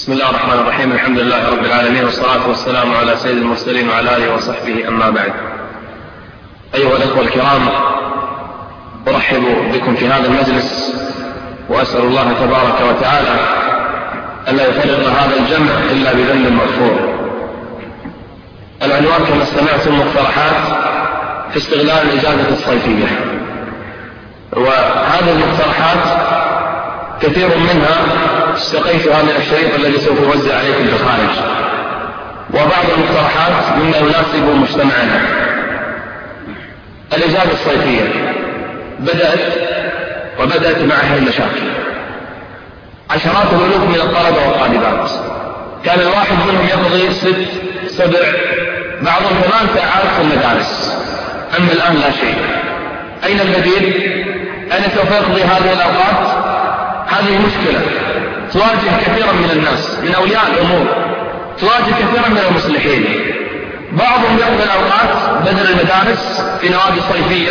بسم الله الرحمن الرحيم. الحمد لله رب العالمين، والصلاة والسلام على سيد المرسلين وعلى آله وصحبه، أما بعد. أيها الأخوة الكرام، أرحب بكم في هذا المجلس، وأسأل الله تبارك وتعالى ألا يفرق هذا الجمع إلا بذنب مغفور. العنوان كما سمعتم مقترحات في استغلال الإجازة الصيفية، وهذه المقترحات كثير منها استقيتها من الشريط الذي سوف يوزع عليكم في الخارج، وبعض المقترحات مما يناسب مجتمعنا. الإجازة الصيفية بدأت معها المشاكل. عشرات الألوف من الطلبة والطالبات كان الواحد منهم يقضي 6-7 بعضهم 8 ساعات في المدارس، أما الآن لا شيء. أين البديل؟ أين سوف يقضي هذه الأوقات؟ هذه مشكلة تواجه كثيرا من الناس، من أولياء الأمور، تواجه كثيرا من المصلحين. بعضهم يقضي الأوقات بدل المدارس في نوادي صيفية،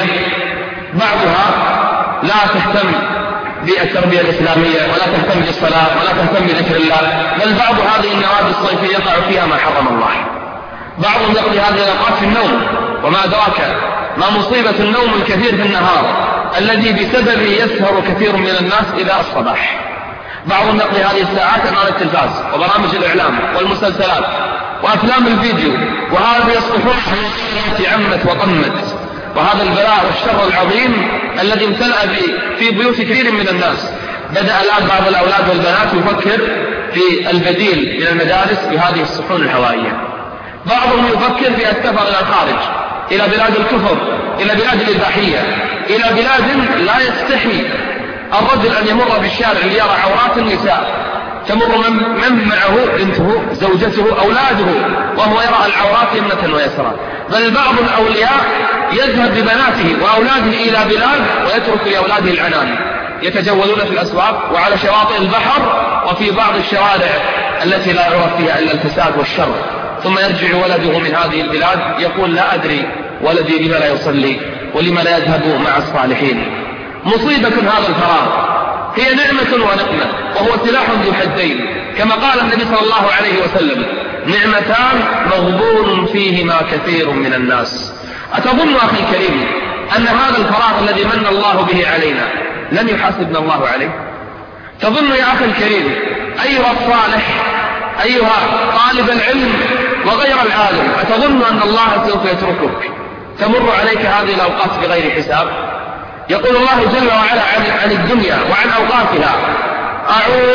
بعضها لا تهتم بالتربية الإسلامية ولا تهتم بالصلاة ولا تهتم بذكر الله، بل بعض هذه النوادي الصيفية يقع فيها ما حرم الله. بعضهم يقضي هذه الأوقات في النوم، وما أدراك ما مصيبة النوم الكثير في النهار الذي بسببه يسهر كثير من الناس إلى الصباح. بعضهم يقضي هذه الساعات أمام التلفاز وبرامج الإعلام والمسلسلات وأفلام الفيديو، وهذه الصفوح التي عمت وطمت، وهذا البلاء والشر العظيم الذي امتلأ في بيوت كثير من الناس. بدأ الآن بعض الأولاد والبنات يفكر في البديل من المدارس بهذه الصحون الهوائية. بعضهم يفكر في السفر إلى الخارج، إلى بلاد الكفر، إلى بلاد الإباحية، إلى بلاد لا يستحي الرجل أن يمر بالشارع ليرى عورات النساء، تمر من معه بنته، زوجته، أولاده، وهو يرى العورات يمنة ويسرا. بل بعض الأولياء يذهب ببناته وأولاده إلى بلاد ويترك لأولاده العنان، يتجولون في الأسواق وعلى شواطئ البحر وفي بعض الشوارع التي لا يعرف فيها إلا الفساد والشر. ثم يرجع ولده من هذه البلاد يقول: لا أدري ولدي لما لا يصلي ولما لا يذهب مع الصالحين. مصيبة هذا الفراغ، هي نعمة ونقمة، وهو سلاح ذو حدين، كما قال النبي صلى الله عليه وسلم: نعمتان مغبون فيهما كثير من الناس. أتظن أخي الكريم أن هذا الفراغ الذي من الله به علينا لن يحاسبنا الله عليه؟ تظن يا أخي الكريم أيها الصالح، أيها طالب العلم وغير العالم، أتظن أن الله سوف يتركك تمر عليك هذه الأوقات بغير حساب؟ يقول الله جل وعلا عن الدنيا وعن أوقاتها: أعوذ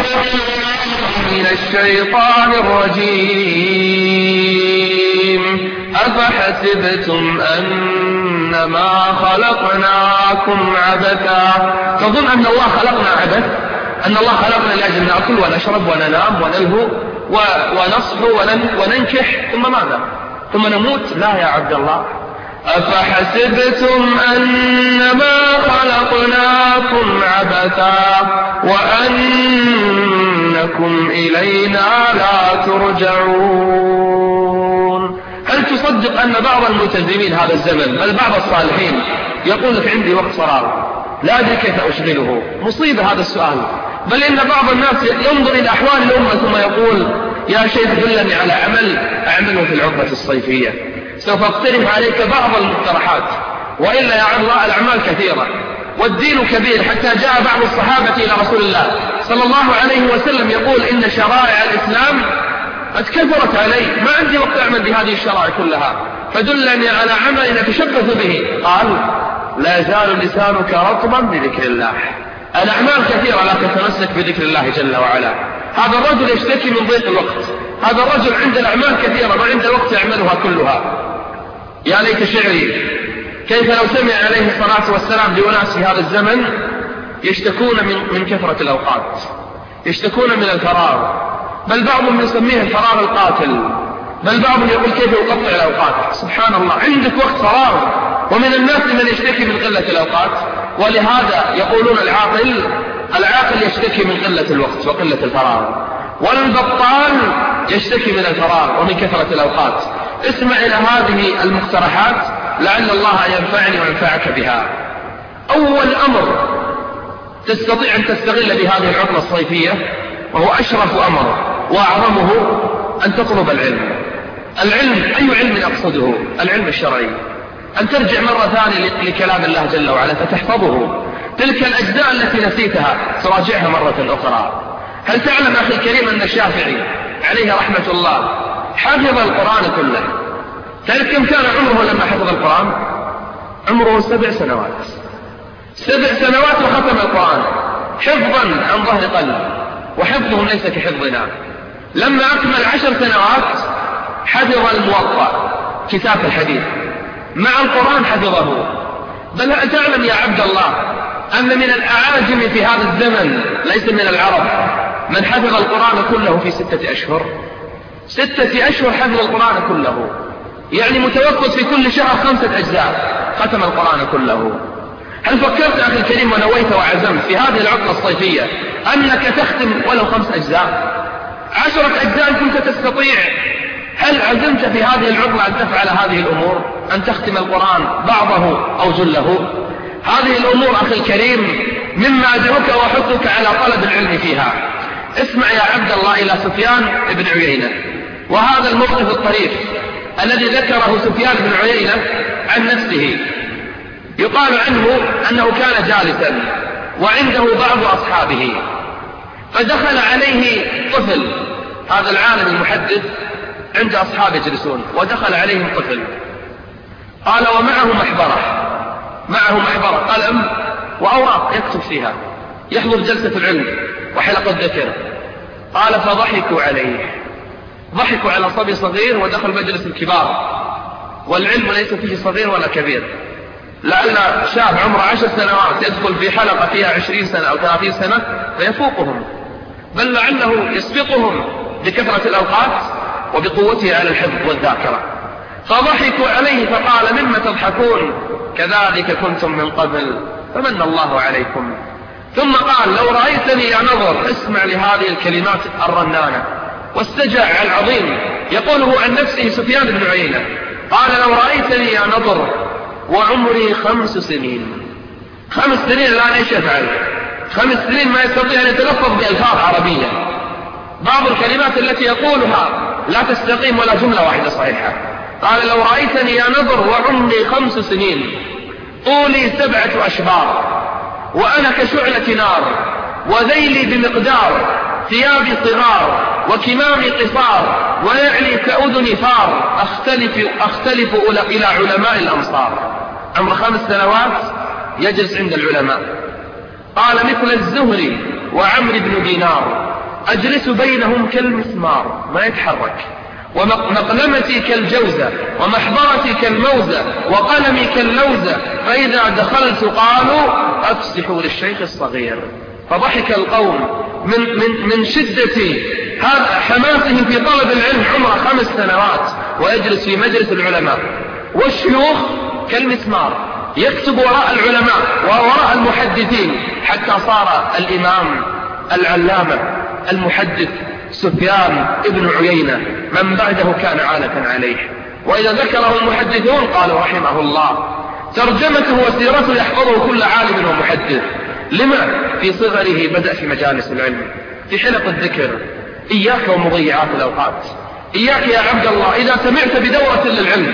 من الشيطان الرجيم، أفحسبتم أنما خلقناكم عبثا. تظن أن الله خلقنا عبث؟ أن الله خلقنا لأجل نأكل ونشرب وننام ونلهو ونصحو وننكح ثم ماذا؟ ثم نموت؟ لا يا عبد الله. أفحسبتم أنما خلقناكم عبثا وأنكم إلينا لا ترجعون. هل تصدق أن بعض الملتزمين هذا الزمن، بل بعض الصالحين، يقول لك: عندي وقت فراغ لا أدري كيف أشغله؟ مصيبة هذا السؤال. بل إن بعض الناس ينظر إلى أحوال الأمة ثم يقول: يا شيخ دلني على عمل أعمله في العطلة الصيفية، سوف أقترح عليك بعض المقترحات. وإلا يا الله الأعمال كثيرة والدين كبير، حتى جاء بعض الصحابة إلى رسول الله صلى الله عليه وسلم يقول: إن شرائع الإسلام قد كثرت علي، ما عندي وقت أعمل بهذه الشرائع كلها، فدلني على عمل أتشبث به. قال: لا يزال لسانك رطبا بذكر الله. الأعمال كثيرة لكن تمسك بذكر الله جل وعلا. هذا الرجل يشتكي من ضيق الوقت، هذا الرجل عنده الأعمال كثيرة ما عنده وقت يعملها كلها. يا ليت شعري كيف لو سمع عليه الصلاة والسلام لأناس في هذا الزمن يشتكون من كثرة الأوقات، يشتكون من الفراغ، بل بعضهم يسميه الفراغ القاتل، بل بعضهم يقول: كيف يقطع الأوقات؟ سبحان الله، عندك وقت فراغ. ومن الناس من يشتكي من قلة الأوقات، ولهذا يقولون العاقل يشتكي من قلة الوقت وقلة الفراغ، والبطال يشتكي من الفراغ ومن كثرة الأوقات. اسمع إلى هذه المقترحات لعل الله ينفعني وينفعك بها. أول أمر تستطيع أن تستغل بهذه العطلة الصيفية وهو أشرف أمر وأعظمه أن تطلب العلم. العلم أي علم أقصده؟ العلم الشرعي، أن ترجع مرة ثانية لكلام الله جل وعلا فتحفظه، تلك الأجزاء التي نسيتها تراجعها مرة أخرى. هل تعلم أخي الكريم أن الشافعي عليه رحمة الله حفظ القرآن كله؟ تعرف كم كان عمره لما حفظ القرآن؟ عمره 7 سنوات. 7 سنوات وختم القرآن حفظا عن ظهر قلب، وحفظه ليس كحفظنا. لما أكمل 10 سنوات حفظ الموطأ كتاب الحديث، مع القرآن حفظه. بل تعلم يا عبد الله أن من الأعاجم في هذا الزمن ليس من العرب من حفظ القرآن كله في 6 أشهر. 6 أشهر حفظ القرآن كله، يعني متوسط في كل شهر 5 أجزاء ختم القرآن كله. هل فكرت أخي الكريم ونويت وعزمت في هذه العطلة الصيفية أنك تختم ولو 5 أجزاء؟ 10 أجزاء كنت تستطيع. هل عزمت في هذه العطلة أن تفعل هذه الأمور، أن تختم القرآن بعضه أو جله؟ هذه الأمور أخي الكريم مما أدعوك وأحثك على طلب العلم فيها. اسمع يا عبد الله إلى سفيان بن عيينة، وهذا الموقف الطريف الذي ذكره سفيان بن عيينة عن نفسه. يقال عنه أنه كان جالسا وعنده بعض أصحابه، فدخل عليه طفل. هذا العالم المحدث عند أصحابه يجلسون، ودخل عليهم طفل. قال ومعه محبرة قلم وأوراق يكتب فيها، يحضر جلسة العلم وحلقة الذكر. قال فضحكوا عليه، ضحكوا على صبي صغير ودخل مجلس الكبار، والعلم ليس فيه صغير ولا كبير. لأن شاب عمره 10 سنوات يدخل في حلقة فيها 20 سنة أو 30 سنة فيفوقهم، بل لعله يسبقهم بكثرة الأوقات وبقوته على الحفظ والذاكرة. فضحكوا عليه فقال مما تضحكون؟ كذلك كنتم من قبل فمن الله عليكم. ثم قال لو رأيتني يا نظر، اسمع لهذه الكلمات الرنانة والسجع العظيم يقوله عن نفسه سفيان بن عيينة. قال لو رأيتني يا نظر وعمري 5 سنين. 5 سنين الآن ايش يفعل؟ 5 سنين ما يستطيع أن يتلفظ بألفاظ عربية. بعض الكلمات التي يقولها لا تستقيم ولا جملة واحدة صحيحة. قال لو رأيتني يا نظر وعمري 5 سنين، طولي 7 أشبار، وأنا كشعلة نار، وذيلي بمقدار، ثيابي صغار، وكمامي قصار، ونعلي كأذن فار، أختلف إلى علماء الأمصار. عمر 5 سنوات يجلس عند العلماء. قال مثل الزهري وعمر بن دينار، أجلس بينهم كالمسمار ما يتحرك، ومقلمتي كالجوزة، ومحبرتي كالموزة، وقلمي كاللوزة، فإذا دخلت قالوا أفسحوا للشيخ الصغير. فضحك القوم من شدة حماسهم في طلب العلم. عمره 5 سنوات ويجلس في مجلس العلماء، والشيوخ كالمسمار يكتب وراء العلماء ووراء المحدثين، حتى صار الإمام العلامة المحدث سفيان ابن عيينة من بعده كان عالة عليه. وإذا ذكره المحدثون قالوا رحمه الله. ترجمته وسيرته يحفظه كل عالم ومحدث. لما؟ في صغره بدأ في مجالس العلم، في حلق الذكر. إياك ومضيعات الأوقات، إياك يا عبد الله إذا سمعت بدورة للعلم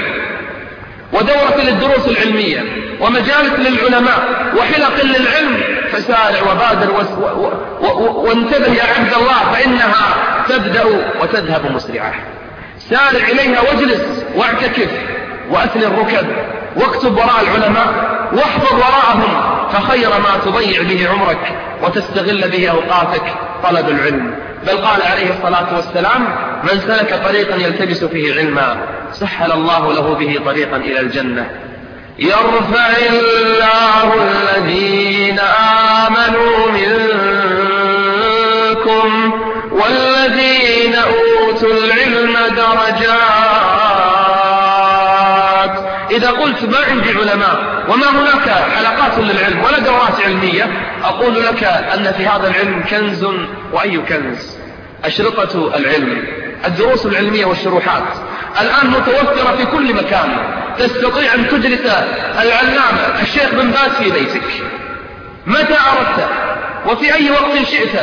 ودورة للدروس العلمية ومجالس للعلماء وحلق للعلم، فسارع وبادر وانتبه يا عبد الله، فإنها تبدأ وتذهب مسرعة. سارع إليها واجلس واعتكف وأثن الركب واكتب وراء العلماء واحفظ وراءهم، فخير ما تضيع به عمرك وتستغل به أوقاتك طلب العلم. بل قال عليه الصلاة والسلام من سلك طريقا يلتبس فيه علما سهل الله له به طريقا إلى الجنة. يرفع الله الذين آمنوا منكم والذين أوتوا العلم درجات. إذا قلت ما عندي علماء وما هناك حلقات للعلم ولا دورات علمية، أقول لك أن في هذا العلم كنز. وأي كنز؟ أشرطة العلم، الدروس العلمية والشروحات الآن متوفرة في كل مكان. تستطيع أن تجلس العلامة الشيخ بن باز في بيتك متى أردت وفي أي وقت شئت،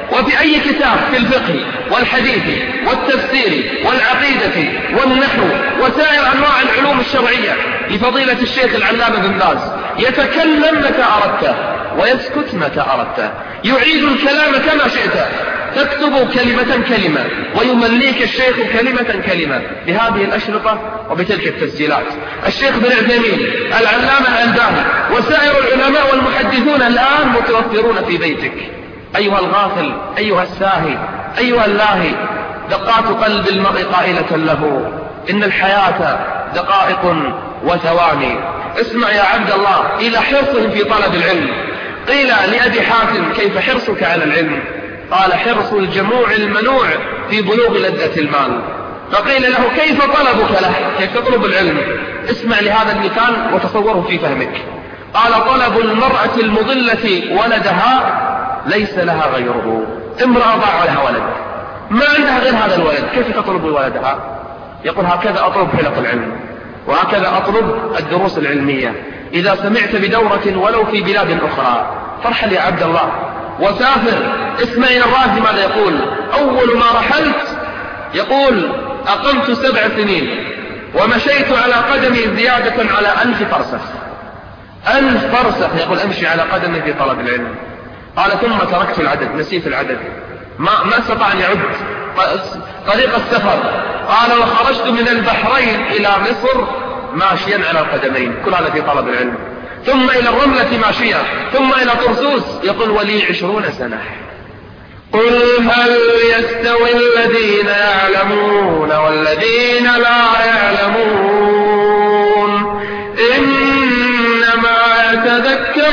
وفي أي كتاب في الفقه والحديث والتفسير والعقيدة والنحو وسائر أنواع العلوم الشرعية لفضيلة الشيخ العلامة بن باز يتكلم متى أردت ويسكت متى أردت، يعيد الكلام كما شئت، تكتب كلمة كلمة ويمليك الشيخ كلمة كلمة بهذه الأشرطة وبتلك التسجيلات. الشيخ بن عثيمين، العلامة الألباني، وسائر العلماء والمحدثون الآن متوفرون في بيتك. أيها الغافل، أيها الساهي، أيها اللاهي، دقات قلب المرء قائلة له إن الحياة دقائق وثواني. اسمع يا عبد الله إلى حرصهم في طلب العلم. قيل لأبي حاتم كيف حرصك على العلم؟ قال حرص الجموع المنوع في بلوغ لذة المال. فقيل له كيف طلبك له؟ كيف تطلب العلم؟ اسمع لهذا المثال وتصوره في فهمك. قال طلب المرأة المضلة ولدها ليس لها غيره. امرأة ضاع لها ولد، ما عندها غير هذا الولد، كيف تطلب ولدها؟ يقول هكذا أطلب حلق العلم، وهكذا أطلب الدروس العلمية. إذا سمعت بدورة ولو في بلاد أخرى فارحل يا عبد الله وسافر. اسمع إلى الرازي ماذا يقول. أول ما رحلت يقول أقمت 7 سنين ومشيت على قدمي زيادة على 1000 فرسخ. 1000 فرسخ يقول أمشي على قدمي في طلب العلم. قال ثم تركت العدد، نسيت العدد، ما استطاع أن يعد طريق السفر. قال وخرجت من البحرين إلى مصر ماشيا على القدمين، كل هذا في طلب العلم. ثم إلى الرملة ماشيا، ثم إلى طرسوس. يقول ولي 20 سنة. قل هل يستوي الذين يعلمون والذين لا يعلمون إنما يتذكر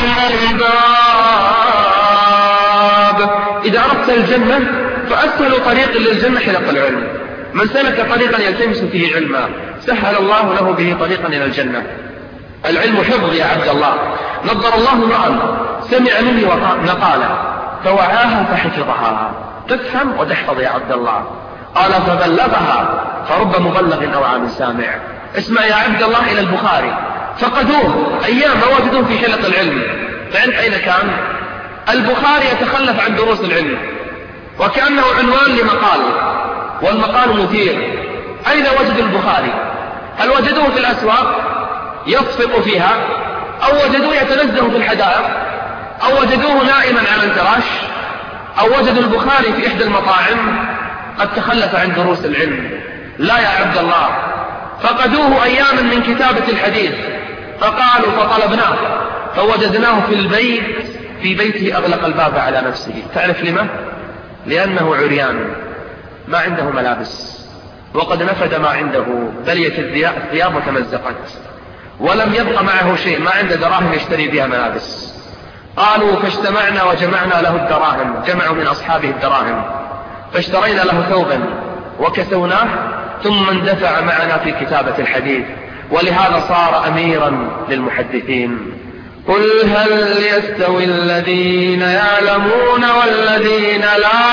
الألباب. إذا أردت الجنة فأسهل طريق للجنة حلق العلم. من سلك طريقا يلتمس فيه علما سهل الله له به طريقا إلى الجنة. العلم حفظ يا عبد الله. نظر الله امرأ سمع مني مقالة فوعاها فحفظها. تفهم وتحفظ يا عبد الله. قال فبلغها فرب مبلغ أوعى من سامع. اسمع يا عبد الله إلى البخاري، فقدوه أيام ما وجدوه في حلق العلم. فعند أين كان؟ البخاري يتخلف عن دروس العلم وكأنه عنوان لمقال، والمقال مثير. أين وجدوا البخاري؟ هل وجدوه في الأسواق يصفق فيها، أو وجدوه يتنزه في الحدائق، أو وجدوه نائما على الفراش، أو وجدوا البخاري في إحدى المطاعم قد تخلف عن دروس العلم؟ لا يا عبد الله، فقدوه أياما من كتابة الحديث. فقالوا فطلبناه فوجدناه في البيت، في بيته أغلق الباب على نفسه. تعرف لما؟ لأنه عريان ما عنده ملابس، وقد نفد ما عنده، بليت الثياب وتمزقت، ولم يبق معه شيء، ما عنده دراهم يشتري بها ملابس. قالوا فاجتمعنا وجمعنا له الدراهم، جمعوا من أصحابه الدراهم، فاشترينا له ثوبا وكسوناه، ثم اندفع معنا في كتابة الحديث، ولهذا صار أميرا للمحدثين. قل هل يستوي الذين يعلمون والذين لا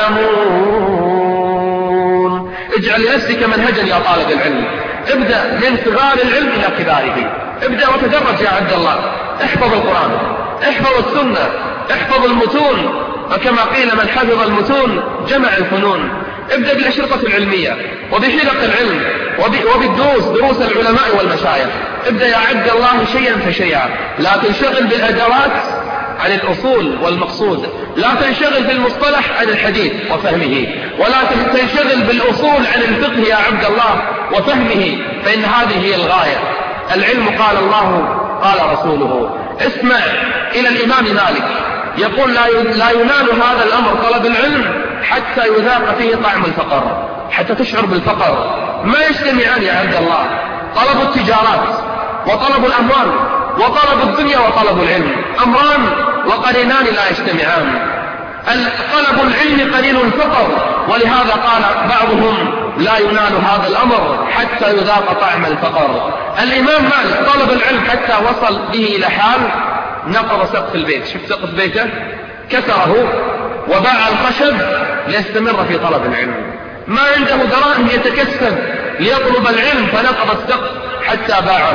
يعلمون؟ اجعل لنفسك منهجا يا طالب العلم. ابدأ من صغار العلم إلى كباره. ابدأ وتدرج يا عبد الله. احفظ القرآن، احفظ السنة، احفظ المتون، وكما قيل من حفظ المتون جمع الفنون. ابدأ بالأشرطة العلمية وبحلق العلم وبالدروس، دروس العلماء والمشايخ. ابدأ يا عبد الله شيئا فشيئا. لا تنشغل بالأدوات عن الأصول والمقصود، لا تنشغل بالمصطلح عن الحديث وفهمه، ولا تنشغل بالأصول عن الفقه يا عبد الله وفهمه، فإن هذه هي الغاية. العلم قال الله قال رسوله. اسمع إلى الإمام مالك يقول لا ينال هذا الأمر طلب العلم حتى يذاق فيه طعم الفقر، حتى تشعر بالفقر. ما يجتمعان يا عبد الله، طلب التجارات وطلب الأموال وطلب الدنيا وطلب العلم أمران وقرينان لا يجتمعان. طلب العلم قرين الفقر، ولهذا قال بعضهم لا ينال هذا الأمر حتى يذاق طعم الفقر. الإمام مالك طلب العلم حتى وصل به إلى حال نقض سقف البيت. شفت سقف بيته؟ كسره وباع الخشب ليستمر في طلب العلم. ما عنده دراهم يتكسب ليطلب العلم فنقض السقف حتى باعه.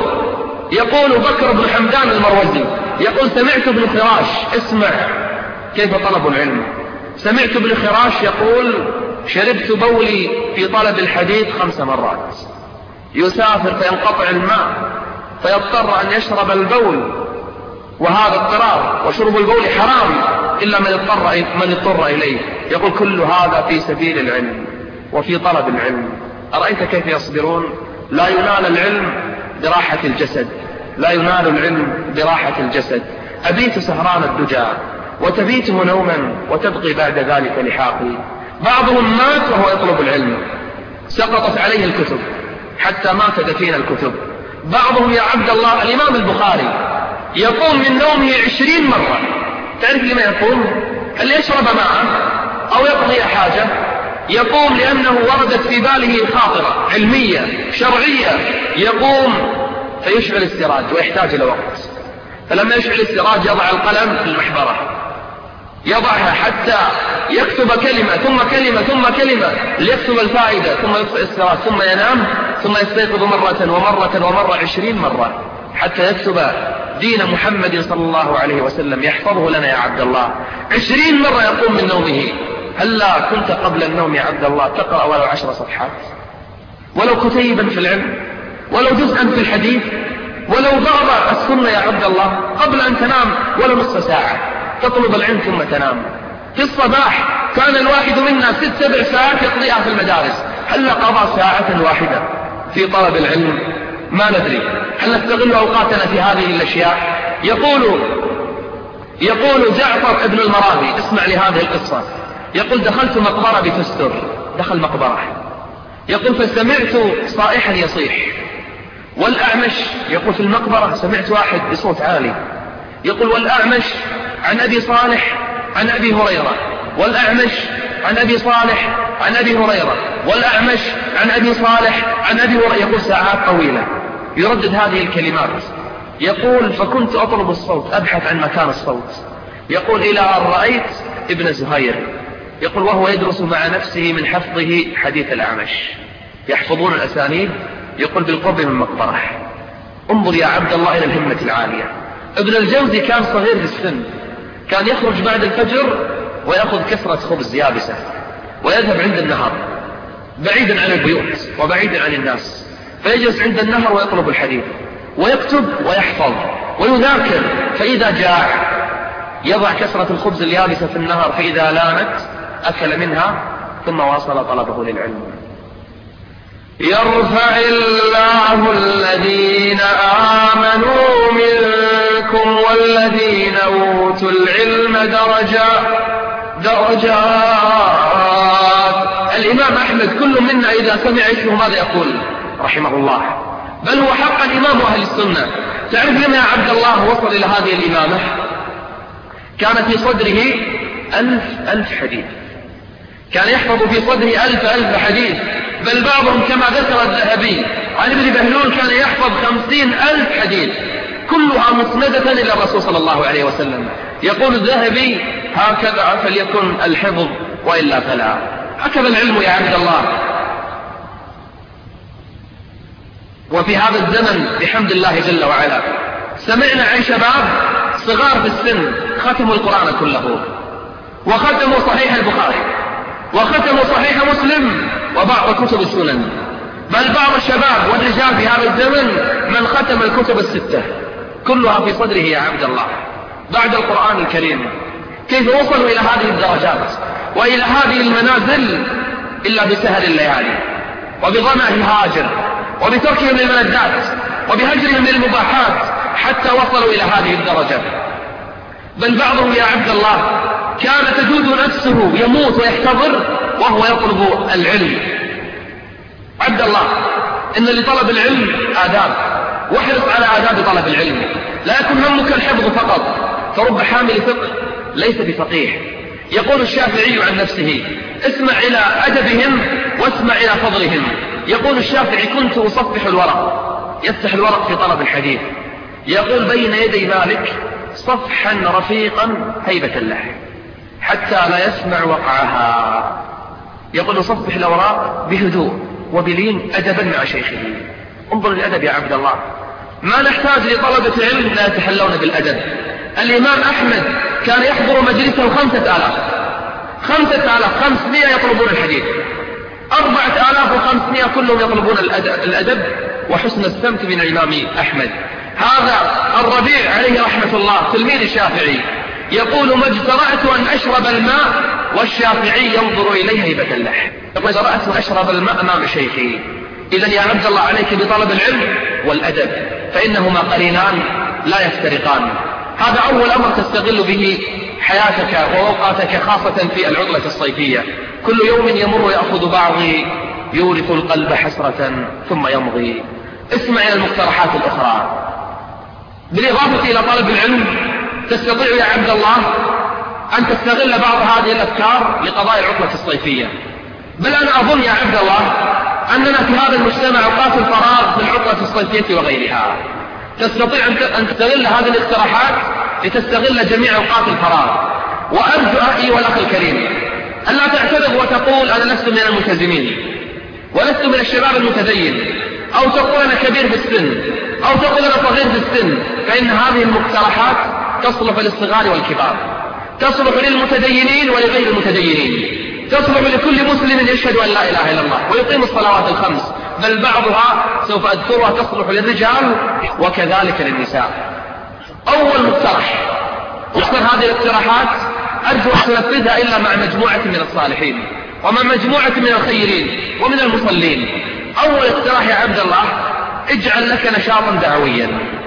يقول بكر بن حمدان المروزي يقول سمعت ابن خراش، اسمع، كيف طلب العلم. سمعت ابن خراش يقول: شربت بولي في طلب الحديث 5 مرات. يسافر فينقطع الماء فيضطر أن يشرب البول، وهذا اضطرار، وشرب البول حرام إلا من اضطر إليه. يقول: كل هذا في سبيل العلم وفي طلب العلم. أرأيت كيف يصبرون؟ لا ينال العلم براحة الجسد، لا ينال العلم براحة الجسد. أبيت سهران الدجى وتبيت نوما وتبقي بعد ذلك لحاقي. بعضهم مات وهو يطلب العلم، سقطت عليه الكتب حتى مات دفين الكتب. بعضهم يا عبد الله، الإمام البخاري يقوم من نومه 20 مرة. تعرف لما يقوم؟ هل يشرب ماء أو يقضي حاجة؟ يقوم لأنه وردت في باله خاطرة علمية شرعية. يقوم فيشعل السراج ويحتاج إلى وقت، فلما يشعل السراج يضع القلم في المحبرة، يضعها حتى يكتب كلمة ثم كلمة ثم كلمة ليكتب الفائدة، ثم يطفئ السراج، ثم ينام، ثم يستيقظ مرة ومرة ومرة 20 مرة حتى يكتب دين محمد صلى الله عليه وسلم يحفظه لنا يا عبد الله. 20 مرة يقوم من نومه. هلا كنت قبل النوم يا عبد الله تقرأ ولو 10 صفحات، ولو كتيبا في العلم، ولو جزءا في الحديث، ولو بعض السنة يا عبد الله قبل أن تنام، ولو نصف ساعة تطلب العلم ثم تنام. في الصباح كان الواحد منا 6-7 ساعات يقضيها في المدارس. هل قضى ساعة واحدة في طلب العلم؟ ما ندري. هل نستغل أوقاتنا في هذه الأشياء؟ يقول جعفر ابن المراغي، اسمع لهذه القصة. يقول: دخلت مقبرة بتستر، دخل مقبرة، يقول: فسمعت صائحا يصيح. والأعمش يقول: في المقبرة سمعت واحد بصوت عالي. يقول: والأعمش عن أبي صالح عن أبي هريرة، والأعمش عن أبي صالح عن أبي هريرة، والأعمش عن أبي صالح عن أبي هريرة. يقول: ساعات طويلة يردد هذه الكلمات. يقول: فكنت أطلب الصوت، أبحث عن مكان الصوت. يقول: إلى أن رأيت ابن زهير، يقول وهو يدرس مع نفسه من حفظه حديث الأعمش، يحفظون الأسانيد. يقول: بالقرب من مقبرة. انظر يا عبد الله إلى الهمة العالية. ابن الجوزي كان صغير في السن، كان يخرج بعد الفجر ويأخذ كسرة خبز يابسة ويذهب عند النهر بعيدا عن البيوت وبعيدا عن الناس، فيجلس عند النهر ويطلب الحديث ويكتب ويحفظ ويذاكر. فإذا جاع يضع كسرة الخبز اليابسة في النهر، فإذا لانت أكل منها ثم واصل طلبه للعلم. يرفع الله الذين آمنوا منكم والذين أوتوا العلم درجات. الإمام أحمد كل منا إذا سمع اسمه ماذا يقول؟ رحمه الله. بل هو حقا إمام أهل السنة. تعرف لما يا عبد الله وصل إلى هذه الإمامة؟ كان في صدره 1000 حديث، كان يحفظ في صدره 1000 حديث. بل بعضهم كما ذكر الذهبي عن ابن بهلول كان يحفظ 50,000 حديث كلها مسندة إلى الرسول صلى الله عليه وسلم. يقول الذهبي: هكذا فليكن الحفظ وإلا فلا. هكذا العلم يا عبد الله. وفي هذا الزمن بحمد الله جل وعلا سمعنا عن شباب صغار في السن ختموا القرآن كله، وختموا صحيح البخاري، وختموا صحيح مسلم، وبعض كتب السنن. بل بعض الشباب والرجال في هذا الزمن من ختم الكتب الستة كلها في صدره يا عبد الله بعد القرآن الكريم. كيف وصلوا إلى هذه الدرجات وإلى هذه المنازل؟ إلا بسهر الليالي وبظمأ الهاجر وبتركهم للملذات وبهجرهم للمباحات حتى وصلوا إلى هذه الدرجة. بل بعضهم يا عبد الله كان تجود نفسه يموت ويحتضر وهو يطلب العلم. عبد الله، إن لطلب العلم آداب، واحرص على آداب طلب العلم. لا يكن همك الحفظ فقط، فرب حامل فقه ليس بفقيه. يقول الشافعي عن نفسه: اسمع إلى أدبهم واسمع إلى فضلهم. يقول الشافعي: كنت أصفح الورق، يفتح الورق في طلب الحديث، يقول بين يدي مالك صفحا رفيقا هيبة له حتى لا يسمع وقعها. يقول: يصفح الأوراق بهدوء وبلين أدبا مع شيخه. انظر الأدب يا عبد الله. ما نحتاج لطلبة العلم لا يتحلون بالأدب. الإمام أحمد كان يحضر مجلسه 5000 500 يطلبون الحديث، 4500 كلهم يطلبون الأدب وحسن السمت من الإمام أحمد. هذا الربيع عليه رحمة الله تلميذ الشافعي يقول: ما اجترأت أن أشرب الماء والشافعي ينظر إليه هيبة اللحم. ما اجترأت أن أشرب الماء أمام شيخي. إذن يا عبد الله عليك بطلب العلم والأدب، فإنهما قرينان لا يفترقان. هذا أول أمر تستغل به حياتك وأوقاتك، خاصة في العطلة الصيفية. كل يوم يمر يأخذ بعضي يورث القلب حسرة ثم يمضي. اسمع إلى المقترحات الأخرى. بالإضافة إلى طلب العلم تستطيع يا عبد الله أن تستغل بعض هذه الأفكار لقضاء العطلة الصيفية. بل أنا أظن يا عبد الله أننا في هذا المجتمع أوقات الفراغ في العطلة الصيفية وغيرها تستطيع أن تستغل هذه الاقتراحات لتستغل جميع أوقات الفراغ. وأرجو أخي والأخ الكريم أن لا تعترض وتقول: أنا لست من الملتزمين ولست من الشباب المتدين، أو تقول أنا كبير في السن، أو تقول أنا صغير في السن. فإن هذه المقترحات تصلح للصغار والكبار، تصلح للمتدينين ولغير المتدينين، تصلح لكل مسلم يشهد أن لا إله إلا الله ويقيم الصلوات الخمس، بل بعضها سوف أذكرها تصلح للرجال وكذلك للنساء. أول مقترح، واختر هذه الاقتراحات أرجو أن تنفذها إلا مع مجموعة من الصالحين ومع مجموعة من الخيرين ومن المصلين. أول اقتراح يا عبد الله: اجعل لك نشاطا دعويا،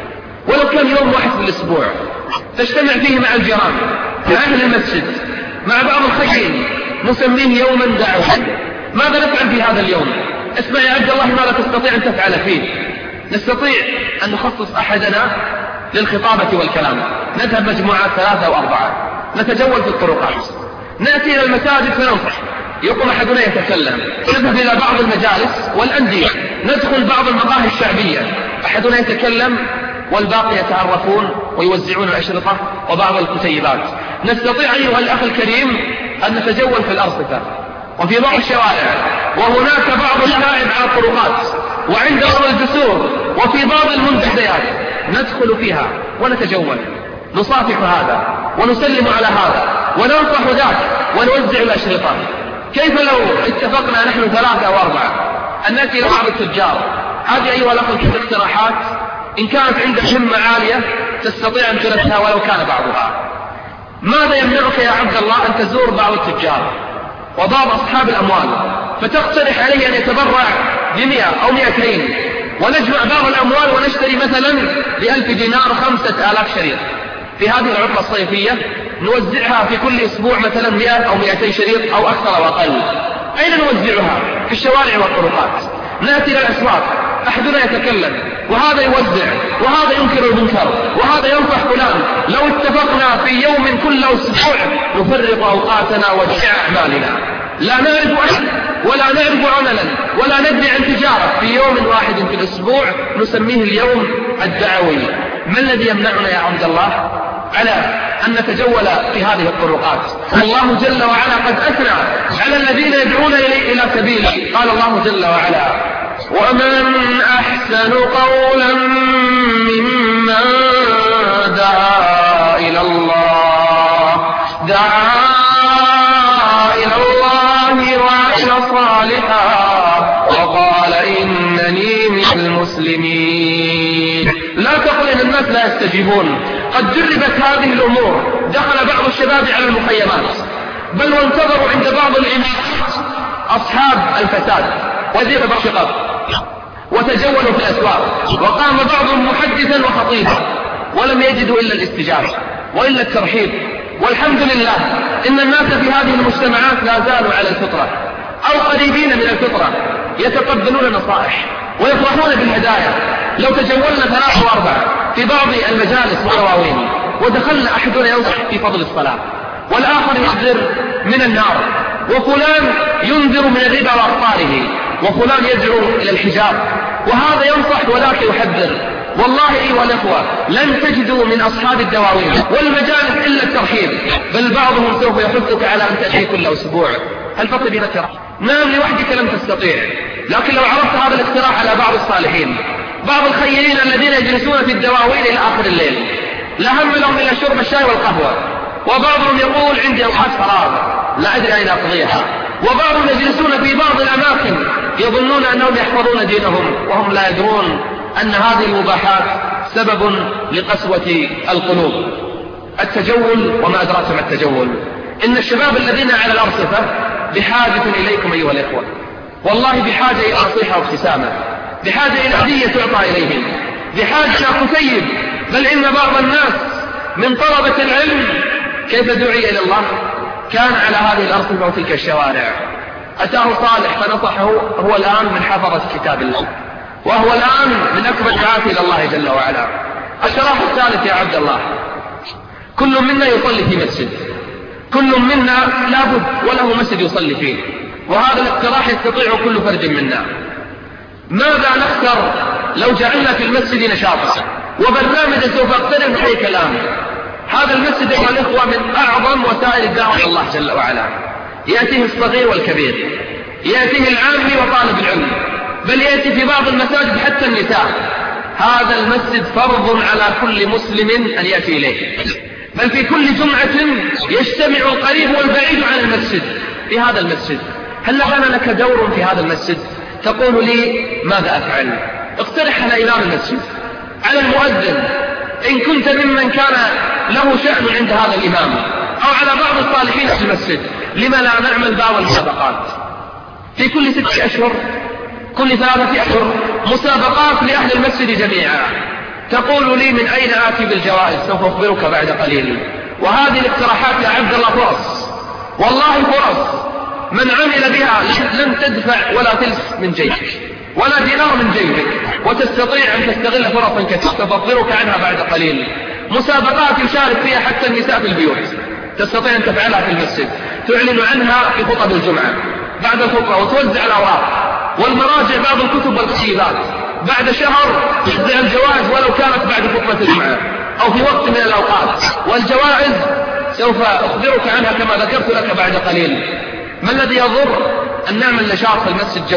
ولو كان يوم واحد في الأسبوع تجتمع فيه مع الجيران، مع أهل المسجد، مع بعض الخيرين، نسميه يوما دعويا. ماذا نفعل في هذا اليوم؟ اسمع يا عبد الله ماذا تستطيع أن تفعل فيه. نستطيع أن نخصص أحدنا للخطابة والكلام، نذهب مجموعات 3 أو 4، نتجول في الطرقات، نأتي إلى المساجد فننصح، يقوم أحدنا يتكلم، نذهب إلى بعض المجالس والأندية، ندخل بعض المقاهي الشعبية، أحدنا يتكلم والباقي يتعرفون ويوزعون الأشرطة وبعض الكتيبات. نستطيع أيها الأخ الكريم أن نتجول في الأرصفة وفي بعض الشوارع، وهناك بعض اللاعب على الطرقات وعند بعض الجسور وفي بعض المنتديات، ندخل فيها ونتجول، نصافح هذا ونسلم على هذا وننصح ذاك ونوزع الأشرطة. كيف لو اتفقنا نحن 3 أو 4 أن نأتي إلى بعض التجار؟ هذه أيها الأخ الاقتراحات إن كانت عندك همة عالية تستطيع أن تنفذها ولو كان بعضها. ماذا يمنعك يا عبد الله أن تزور بعض التجار وبعض أصحاب الأموال فتقترح عليه أن يتبرع ب100 أو 200 ونجمع بعض الأموال ونشتري مثلا ب1000 دينار 5000 شريط؟ في هذه العطلة الصيفية نوزعها في كل أسبوع مثلا 100 أو 200 شريط أو أكثر أو أقل. أين نوزعها؟ في الشوارع والطرقات. نأتي إلى الأسواق، أحدنا يتكلم وهذا يوزع وهذا ينكر المنكر وهذا ينصح فلان. لو اتفقنا في يوم كل أسبوع نفرق أوقاتنا وجميع أعمالنا، لا نعرف أحد ولا نعرف عملا ولا ندري عن تجارة، في يوم واحد في الأسبوع نسميه اليوم الدعوي. ما الذي يمنعنا يا عبد الله على أن نتجول في هذه الطرقات؟ الله جل وعلا قد أثنى على الذين يدعون إلى سبيله. قال الله جل وعلا: ومن أحسن قولا ممن دعا إلى الله وعمل صالحا وقال إنني من المسلمين. لا تقل إن الناس لا يستجيبون، قد جربت هذه الأمور. دخل بعض الشباب على المخيمات، بل وانتظروا عند بعض الإمامات أصحاب الفساد وزير الشقاق وتجولوا في الأسواق، وقام بعضهم محدثا وخطيبا ولم يجدوا إلا الاستجابة وإلا الترحيب. والحمد لله إن الناس في هذه المجتمعات لا زالوا على الفطرة أو قريبين من الفطرة، يتقبلون النصائح ويفرحون بالهدايا. لو تجولنا 3 أو 4 في بعض المجالس والدواوين ودخلنا أحدنا ينصح في فضل الصلاة، والآخر يحذر من النار، وفلان ينذر من الربا وأخطاره، وفلان يدعو إلى الحجاب، وهذا ينصح وذاك يحذر. والله أيها الأخوة لن تجدوا من أصحاب الدواوين والمجالس إلا الترحيب، بل بعضهم سوف يحثك على أن تأتي كل أسبوع. هل فقط بذكر؟ نعم، لوحدك لم تستطيع، لكن لو عرضت هذا الاقتراح على بعض الصالحين، بعض الخيرين الذين يجلسون في الدواوين إلى آخر الليل، لا هم لهم إلا شرب الشاي والقهوة، وبعضهم يقول عندي أوقات فراغ لا أدري أين أقضيها، وبعضهم يجلسون في بعض الأماكن يظنون أنهم يحفظون دينهم وهم لا يدرون أن هذه المباحات سبب لقسوة القلوب. التجول، وما أدراك ما التجول. إن الشباب الذين على الأرصفة بحاجة إليكم أيها الإخوة، والله بحاجة إلى نصيحة وابتسامة، بحاجة إلى هدية تعطى إليهم، بحاجة إلى كتيب. بل إن بعض الناس من طلبة العلم كيف دعي إلى الله كان على هذه الأرصفة وتلك الشوارع، أتاه صالح فنصحه، هو الآن من حفظة كتاب الله، وهو الآن من أكبر دعاة إلى الله جل وعلا. الشرح الثالث يا عبد الله، كل منا يصلي في مسجد، كل منا لابد وله مسجد يصلي فيه، وهذا الاقتراح يستطيع كل فرد منا. ماذا نختار لو جعلنا في المسجد نشاطا وبرنامجا سوف اقترب عليه كلام؟ هذا المسجد أيها الإخوة من أعظم وسائل الدعوة إلى الله جل وعلا، يأتيه الصغير والكبير، يأتيه العامي وطالب العلم، بل يأتي في بعض المساجد حتى النساء. هذا المسجد فرض على كل مسلم أن يأتي إليه، بل في كل جمعة يجتمع القريب والبعيد عن المسجد في هذا المسجد. هل كان لك دور في هذا المسجد؟ تقول لي ماذا أفعل؟ اقترح على إمام المسجد، على المؤذن إن كنت ممن كان له شأن عند هذا الإمام، أو على بعض الصالحين في المسجد. لما لا نعمل بعض المسابقات في كل 6 أشهر، كل 3 أشهر، مسابقات لأهل المسجد جميعا. تقول لي من أين آتي بالجوائز؟ سوف أخبرك بعد قليل. وهذه الاقتراحات يا عبد الله فرص، والله فرص، من عمل بها لن تدفع ولا تلف من جيبك ولا دينار من جيبك، وتستطيع أن تستغل فرصا كثيرة تخبرك عنها بعد قليل. مسابقات يشارك فيها حتى النساء في البيوت، تستطيع أن تفعلها في المسجد، تعلن عنها في خطب الجمعة بعد الخطبة، وتوزع الأوراق والمراجع بعض الكتب والكتيبات. بعد شهر توزع الجوائز ولو كانت بعد خطبة الجمعة أو في وقت من الأوقات، والجوائز سوف أخبرك عنها كما ذكرت لك بعد قليل. ما الذي يضر أن نعمل نشاط في المسجد؟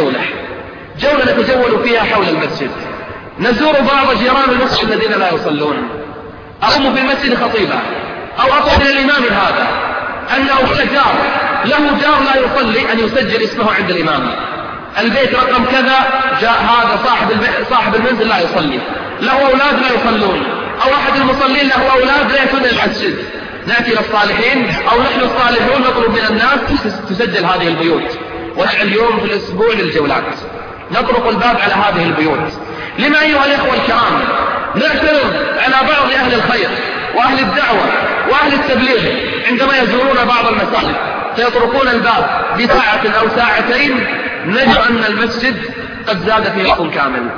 جولة نتجول فيها حول المسجد، نزور بعض جيران المسجد الذين لا يصلون، أقوم في المسجد خطيبا، أو أطلب من الإمام هذا أنه جار له جار لا يصلي أن يسجل اسمه عند الإمام، البيت رقم كذا، جاء هذا صاحب المنزل لا يصلي، له أولاد لا يصلون، أو أحد المصلين له أولاد لا يأتون إلى المسجد. نأتي إلى الصالحين أو نحن الصالحون نطلب من الناس تسجل هذه البيوت، ونحن اليوم في الأسبوع للجولات نطرق الباب على هذه البيوت. لما أيها الإخوة الكرام نعترض على بعض أهل الخير وأهل الدعوة وأهل التبليغ عندما يزورون بعض المساجد فيطرقون الباب بساعة أو ساعتين، نجد أن المسجد قد زاد فيه وقت كامل.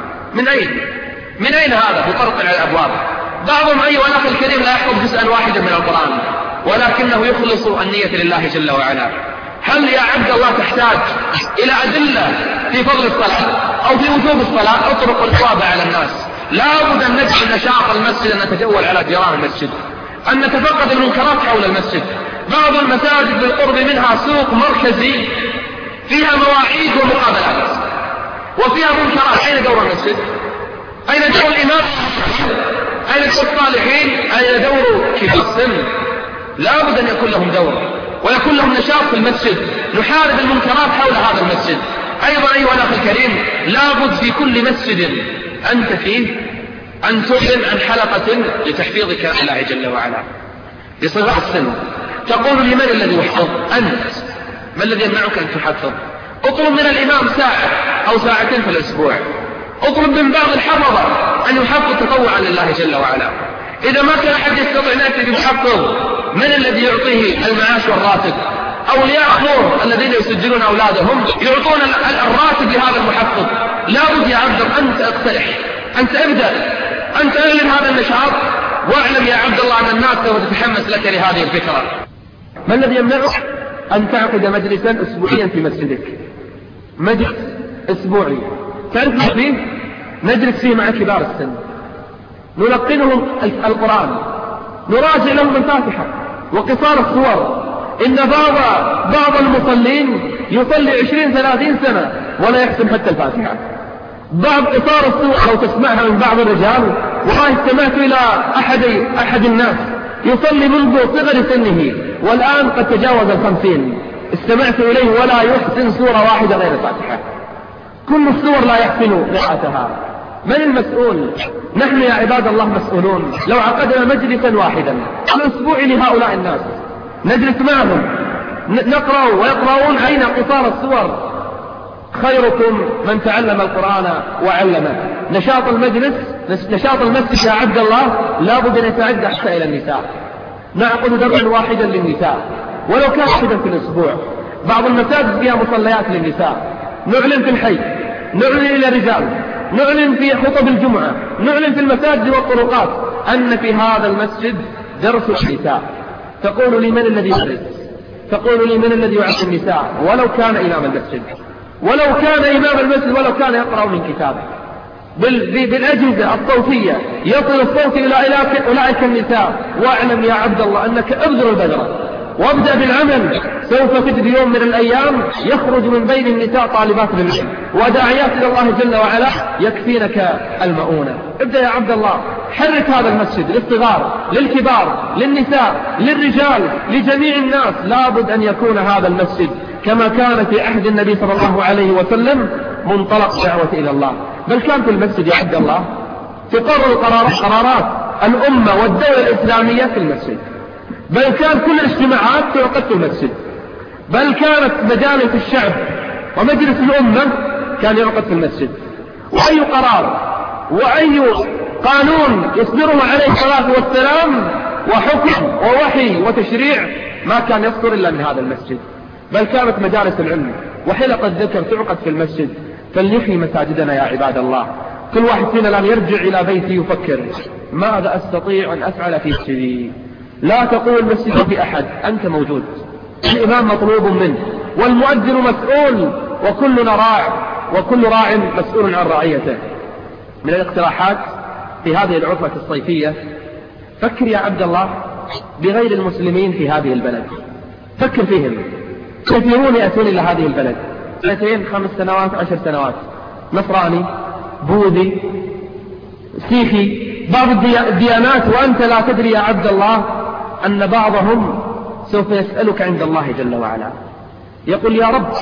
من أين هذا؟ بطرق على الأبواب. بعضهم أيها الأخ الكريم لا يحفظ جزءا واحدا من القرآن، ولكنه يخلص النية لله جل وعلا. هل يا عبد الله تحتاج إلى أدلة في فضل الصلاة أو في وجوب الصلاة؟ اطرق الأبواب على الناس. لا بد أن نجعل نشاط المسجد، أن نتجول على جيران المسجد، أن نتفقد المنكرات حول المسجد. بعض المساجد بالقرب منها سوق مركزي فيها مواعيد ومقابلات وفيها منكرات. أين دور المسجد؟ أين دور الإمام؟ أين دور الصالحين؟ أين دور كبار السن؟ لا بد أن يكون لهم دور ويكون لهم نشاط في المسجد، نحارب المنكرات حول هذا المسجد. أيضا أيها الأخ الكريم لا بد في كل مسجد أنت فيه أن تعلن عن حلقة لتحفيظ كلام الله جل وعلا بصغر السن. تقول لمن الذي يحفظ؟ أنت. ما الذي يمنعك أن تحفظ؟ اطلب من الإمام ساعة أو ساعتين في الأسبوع، اطلب من بعض الحفظة أن يحفظ تطوعا لله جل وعلا. إذا ما كان أحد يستطيع أن يأتي بمحفظ، من الذي يعطيه المعاش والراتب؟ أولياء أمور الذين يسجلون أولادهم يعطون الراتب لهذا المحفظ. لا بد يا عبد أنت اقترح، أنت ابدأ، أنت اعلن هذا النشاط، واعلم يا عبد الله أن الناس سوف تتحمس لك لهذه الفكرة. ما الذي يمنعك أن تعقد مجلسا أسبوعيا في مسجدك؟ مجلس أسبوعي تعرف ما فيه؟ نجلس فيه مع كبار السن، نلقنهم القرآن، نراجع لهم الفاتحة وقصار الصور. إن بعض المصلين يصلي 20-30 سنة ولا يحسن حتى الفاتحة. بعض قصار الصور لو تسمعها من بعض الرجال، والله استمعت إلى أحد الناس يصلي منذ صغر سنه والآن قد تجاوز 50، استمعت إليه ولا يحسن سورة واحدة غير الفاتحة، كل السور لا يحسن قراءتها. من المسؤول؟ نحن يا عباد الله مسؤولون. لو عقدنا مجلسا واحدا الأسبوع لهؤلاء الناس نجلس معهم نقرأ ويقرؤون أين قصار السور. خيركم من تعلم القرآن وعلمه. نشاط المجلس، نشاط المسجد يا عبد الله لابد أن يتعدى حتى إلى النساء. نعقد درسا واحدا للنساء ولو كان واحدا في الأسبوع. بعض المساجد فيها مصليات للنساء، نعلن في الحي، نعلن إلى الرجال، نعلن في خطب الجمعة، نعلن في المساجد والطرقات أن في هذا المسجد درس النساء. تقول لي من الذي يدرس؟ تقول لي من الذي يعطي النساء؟ ولو كان إمام المسجد، ولو كان إمام المسجد، ولو كان يقرأ من كتابه بالأجهزة الصوتية يصل الصوت إلى أولئك النساء. واعلم يا عبد الله أنك ابذر البذرة وابدأ بالعمل، سوف تجد يوم من الأيام يخرج من بين النساء طالبات للعلم وداعيات إلى الله جل وعلا يكفينك المؤونة. ابدأ يا عبد الله، حرك هذا المسجد للصغار للكبار للنساء للرجال لجميع الناس. لابد أن يكون هذا المسجد كما كان في عهد النبي صلى الله عليه وسلم منطلق دعوة إلى الله. بل كان في المسجد يا عبد الله تقرر قرارات الأمة والدولة الإسلامية في المسجد، بل كان كل الاجتماعات تعقد في المسجد، بل كانت مجالس الشعب ومجلس الأمة كان يعقد في المسجد. وأي قرار وأي قانون يصدره عليه الصلاة والسلام وحكم ووحي وتشريع ما كان يصدر إلا من هذا المسجد. بل كانت مجالس العلم وحلقة الذكر تعقد في المسجد. فلنحيي مساجدنا يا عباد الله. كل واحد فينا الآن يرجع إلى بيته يفكر ماذا أستطيع أن أفعل في مسجدي. لا تقول مسجد في أحد، أنت موجود، الإمام مطلوب منه والمؤذن مسؤول وكلنا راع وكل راع مسؤول عن رعيته. من الاقتراحات في هذه العطلة الصيفية فكر يا عبد الله بغير المسلمين في هذه البلد، فكر فيهم. كثيرون يأتون إلى هذه البلد 2 5 سنوات 10 سنوات، نصراني بوذي سيخي بعض الديانات، وأنت لا تدري يا عبد الله أن بعضهم سوف يسألك عند الله جل وعلا يقول يا رب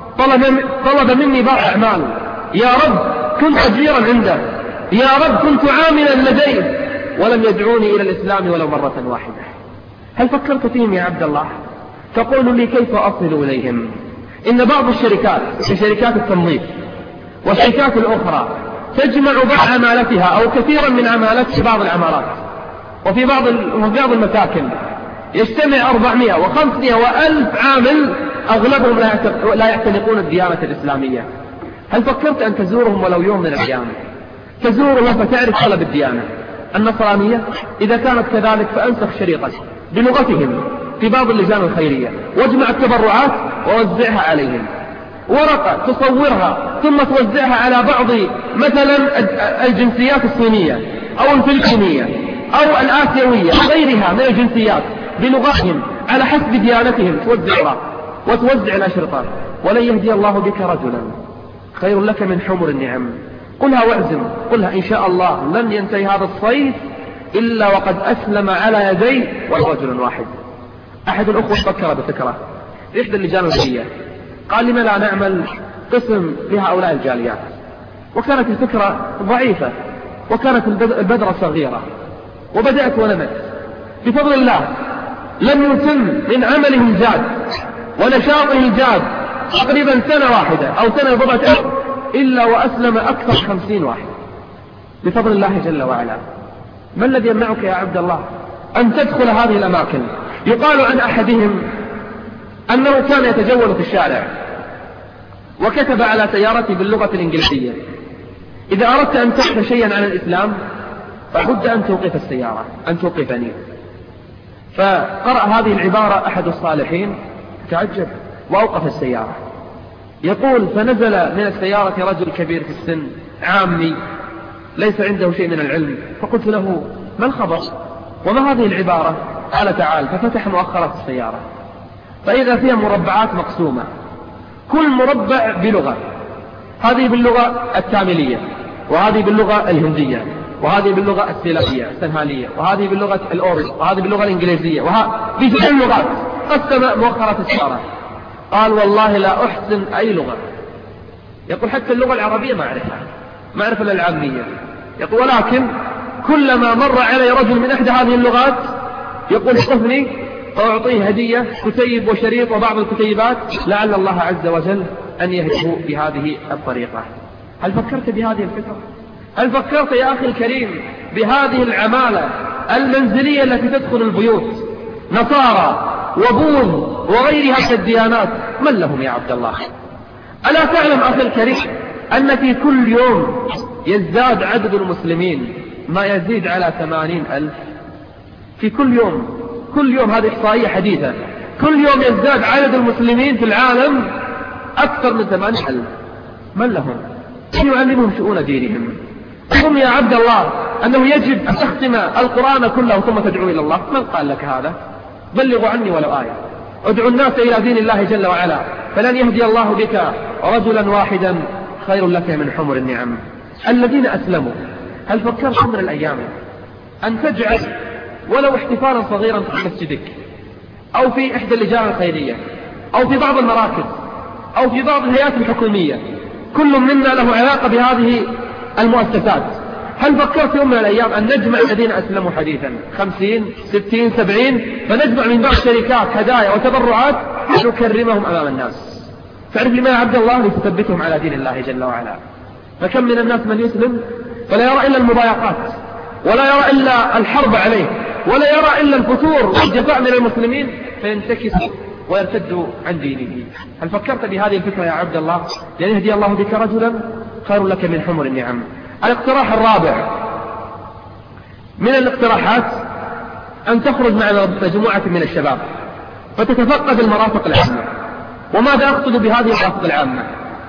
طلب مني بعض أعمال، يا رب كنت أجيرا عنده، يا رب كنت عاملا لديه ولم يدعوني إلى الإسلام ولو مرة واحدة. هل فكرت فيهم يا عبد الله؟ تقول لي كيف أصل إليهم؟ إن بعض الشركات كشركات التنظيف والشركات الأخرى تجمع بعض عمالتها أو كثيرا من عمالتها في بعض العمارات وفي بعض المساكن يجتمع 400 و500 و1000 عامل أغلبهم لا يعتنقون الديانة الإسلامية. هل فكرت أن تزورهم ولو يوم من الأيام؟ تزورهم فتعرف طلب الديانة النصرانية. إذا كانت كذلك فأنسخ شريطا بلغتهم في بعض اللجان الخيرية واجمع التبرعات ووزعها عليهم، ورقة تصورها ثم توزعها على بعض مثلا الجنسيات الصينية أو الفلبينية أو الآسيوية غيرها من الجنسيات بلغتهم على حسب ديانتهم، توزعها وتوزع الأشرطة. ولن يهدي الله بك رجلا خير لك من حمر النعم. قلها واعزم، قلها إن شاء الله لن ينتهي هذا الصيف إلا وقد أسلم على يدي ورجل واحد. أحد الأخوة فكر بفكرة في إحدى اللجان الخيرية، قال لما لا نعمل قسم لهؤلاء الجاليات. وكانت الفكرة ضعيفة وكانت البذرة صغيرة وبدأت ونمت بفضل الله. لم يتم من عمله الجاد ونشاطه الجاد تقريبا سنة واحدة أو سنة بضعة أشهر إلا وأسلم أكثر 50 واحد بفضل الله جل وعلا. ما الذي يمنعك يا عبد الله أن تدخل هذه الأماكن؟ يقال عن أحدهم أنه كان يتجول في الشارع وكتب على سيارته باللغة الإنجليزية إذا أردت أن تحث شيئا عن الإسلام فبد أن توقف السيارة، أن توقفني. فقرأ هذه العبارة أحد الصالحين تعجب وأوقف السيارة. يقول فنزل من السيارة رجل كبير في السن عامي ليس عنده شيء من العلم، فقلت له ما الخبر وما هذه العبارة؟ قال تعال. ففتح مؤخرة السيارة فإذا فيها مربعات مقسومة، كل مربع بلغة، هذه باللغة التاميلية وهذه باللغة الهندية وهذه باللغة السيلافية السنهالية، وهذه باللغة الأوري، وهذه باللغة الإنجليزية، في جميع اللغات. قسم مؤخرة السارة، قال والله لا أحسن أي لغة. يقول حتى اللغة العربية ما أعرفها، ما أعرف إلا العامية. يقول ولكن كلما مر علي رجل من إحدى هذه اللغات يقول اصطفني وأعطيه هدية كتيب وشريط وبعض الكتيبات لعل الله عز وجل أن يهديه بهذه الطريقة. هل فكرت بهذه الفكرة؟ هل فكرت يا أخي الكريم بهذه العمالة المنزلية التي تدخل البيوت، نصارى وبوذ وغيرها من الديانات، من لهم يا عبد الله؟ ألا تعلم أخي الكريم أن في كل يوم يزداد عدد المسلمين ما يزيد على 80,000 في كل يوم هذه إحصائية حديثة، كل يوم يزداد عدد المسلمين في العالم أكثر من 80,000. من لهم؟ يعلمهم شؤون دينهم. قم يا عبد الله أنه يجب أن تختم القرآن كله ثم تدعو إلى الله. من قال لك هذا؟ بلغوا عني ولو آية. ادعو الناس إلى دين الله جل وعلا، فلن يهدي الله بك رجلا واحدا خير لك من حمر النعم. الذين أسلموا، هل فكرت من الأيام أن تجعل ولو احتفالا صغيرا في مسجدك أو في إحدى اللجان الخيرية أو في بعض المراكز أو في بعض الهيئات الحكومية، كل منا له علاقة بهذه المؤسسات؟ هل فكرت يوم من الأيام أن نجمع الذين أسلموا حديثا 50 60 70 فنجمع من بعض الشركات هدايا وتبرعات نكرمهم أمام الناس؟ تعرف لما يا عبد الله؟ لتثبتهم على دين الله جل وعلا. فكم من الناس من يسلم فلا يرى إلا المضايقات، ولا يرى إلا الحرب عليه، ولا يرى إلا الفتور والجفاء من المسلمين، فينتكس ويرتد عن دينه. هل فكرت بهذه الفكرة يا عبد الله؟ لأن يهدي الله بك رجلا خير لك من حمر النعم. الاقتراح الرابع من الاقتراحات أن تخرج مع مجموعة من الشباب فتتفقد المرافق العامة. وماذا أقصد بهذه المرافق العامة؟